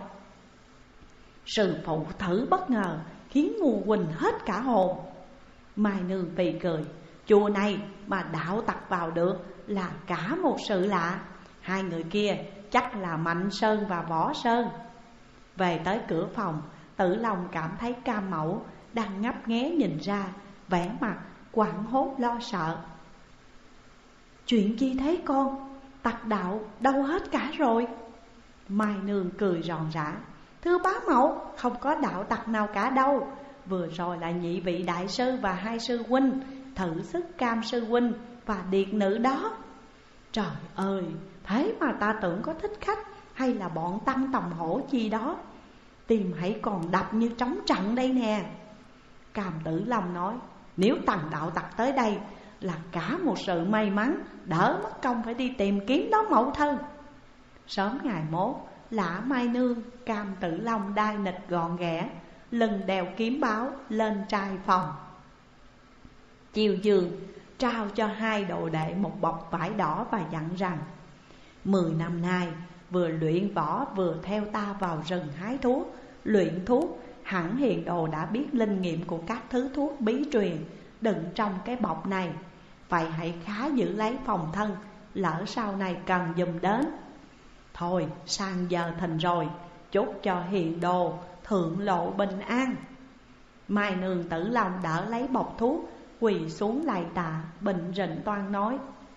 "Sư phụ thử bất ngờ, khiến ngu huynh hết cả hồn." Mai Nương phì cười: "Chùa này mà đạo tặc vào được là cả một sự lạ. Hai người kia chắc là Mạnh Sơn và Võ Sơn." Về tới cửa phòng, Tử Long cảm thấy Cam Mẫu đang ngấp nghé nhìn ra, vẻ mặt hoảng hốt lo sợ. Chuyện gì thế con? Tặc đạo đâu hết cả rồi? Mai Nương cười ròn rã. Thưa bá mẫu, không có đạo tặc nào cả đâu. Vừa rồi là nhị vị đại sư và hai sư huynh, thử sức Cam sư huynh và điệt nữ đó. Trời ơi, thế mà ta tưởng có thích khách hay là bọn Tăng Tòng Hổ chi đó. Tim hãy còn đập như trống trận đây nè. Cam Tử Long nói, nếu tần đạo tặc tới đây là cả một sự may mắn, đỡ mất công phải đi tìm kiếm đó mẫu thân. Sớm ngày mốt, Lã Mai Nương, Cam Tử Long đai nịch gọn ghẽ, lưng đeo kiếm báo lên trai phòng. Chiều giường trao cho hai đồ đệ một bọc vải đỏ và dặn rằng, Mười năm nay vừa luyện võ vừa theo ta vào rừng hái thuốc, luyện thuốc, hẳn hiền đồ đã biết linh nghiệm của các thứ thuốc bí truyền đựng trong cái bọc này. Vậy hãy khá giữ lấy phòng thân, lỡ sau này cần dùm đến. Thôi sang giờ thìn rồi, chúc cho hiền đồ thượng lộ bình an. Mai Nương Tử Long đỡ lấy bọc thuốc, quỳ xuống lạy tạ, bệnh rịnh toan nói.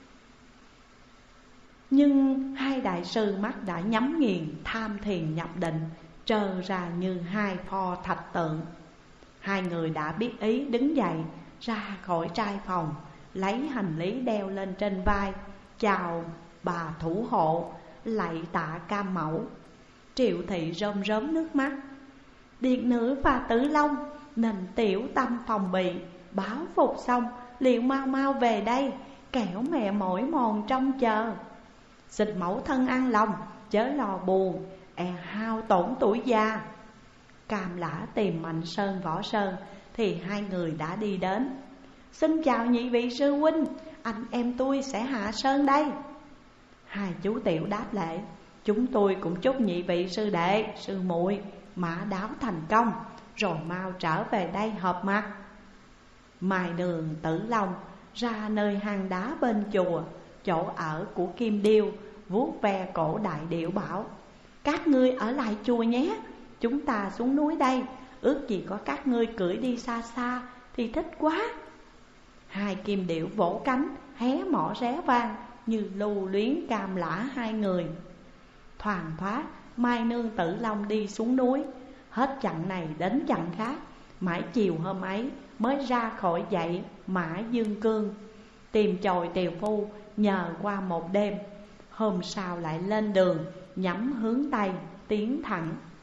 Nhưng hai đại sư mắt đã nhắm nghiền, tham thiền nhập định, trơ ra như hai pho thạch tượng. Hai người đã biết ý đứng dậy, ra khỏi trai phòng, lấy hành lý đeo lên trên vai, chào bà thủ hộ, lạy tạ Cam mẫu. Triệu thị rơm rớm nước mắt. Điệt nữ và Tử Long nên tiểu tâm phòng bị, báo phục xong liệu mau mau về đây, kẻo mẹ mỏi mòn trong chờ. Xin mẫu thân an lòng, chớ lo buồn, e hao tổn tuổi già. Cam Lã tìm Mạnh Sơn Võ Sơn thì hai người đã đi đến. Xin chào nhị vị sư huynh, anh em tôi sẽ hạ sơn đây. Hai chú tiểu đáp lễ. Chúng tôi cũng chúc nhị vị sư đệ, sư muội mã đáo thành công, rồi mau trở về đây họp mặt. Mai Nương Tử Long ra nơi hang đá bên chùa, chỗ ở của Kim Điêu, vuốt ve cổ đại điểu bảo, các ngươi ở lại chùa nhé, chúng ta xuống núi đây, ước gì có các ngươi cưỡi đi xa xa thì thích quá. Hai kim điểu vỗ cánh, hé mỏ ré vang như lưu luyến Cam Lã hai người. Thoàn thoát, Mai Nương Tử Long đi xuống núi, hết chặng này đến chặng khác, mãi chiều hôm ấy mới ra khỏi dãy Mã Dương Cương, tìm chòi tiều phu nhờ qua một đêm. Hôm sau lại lên đường nhắm hướng Tây tiến thẳng.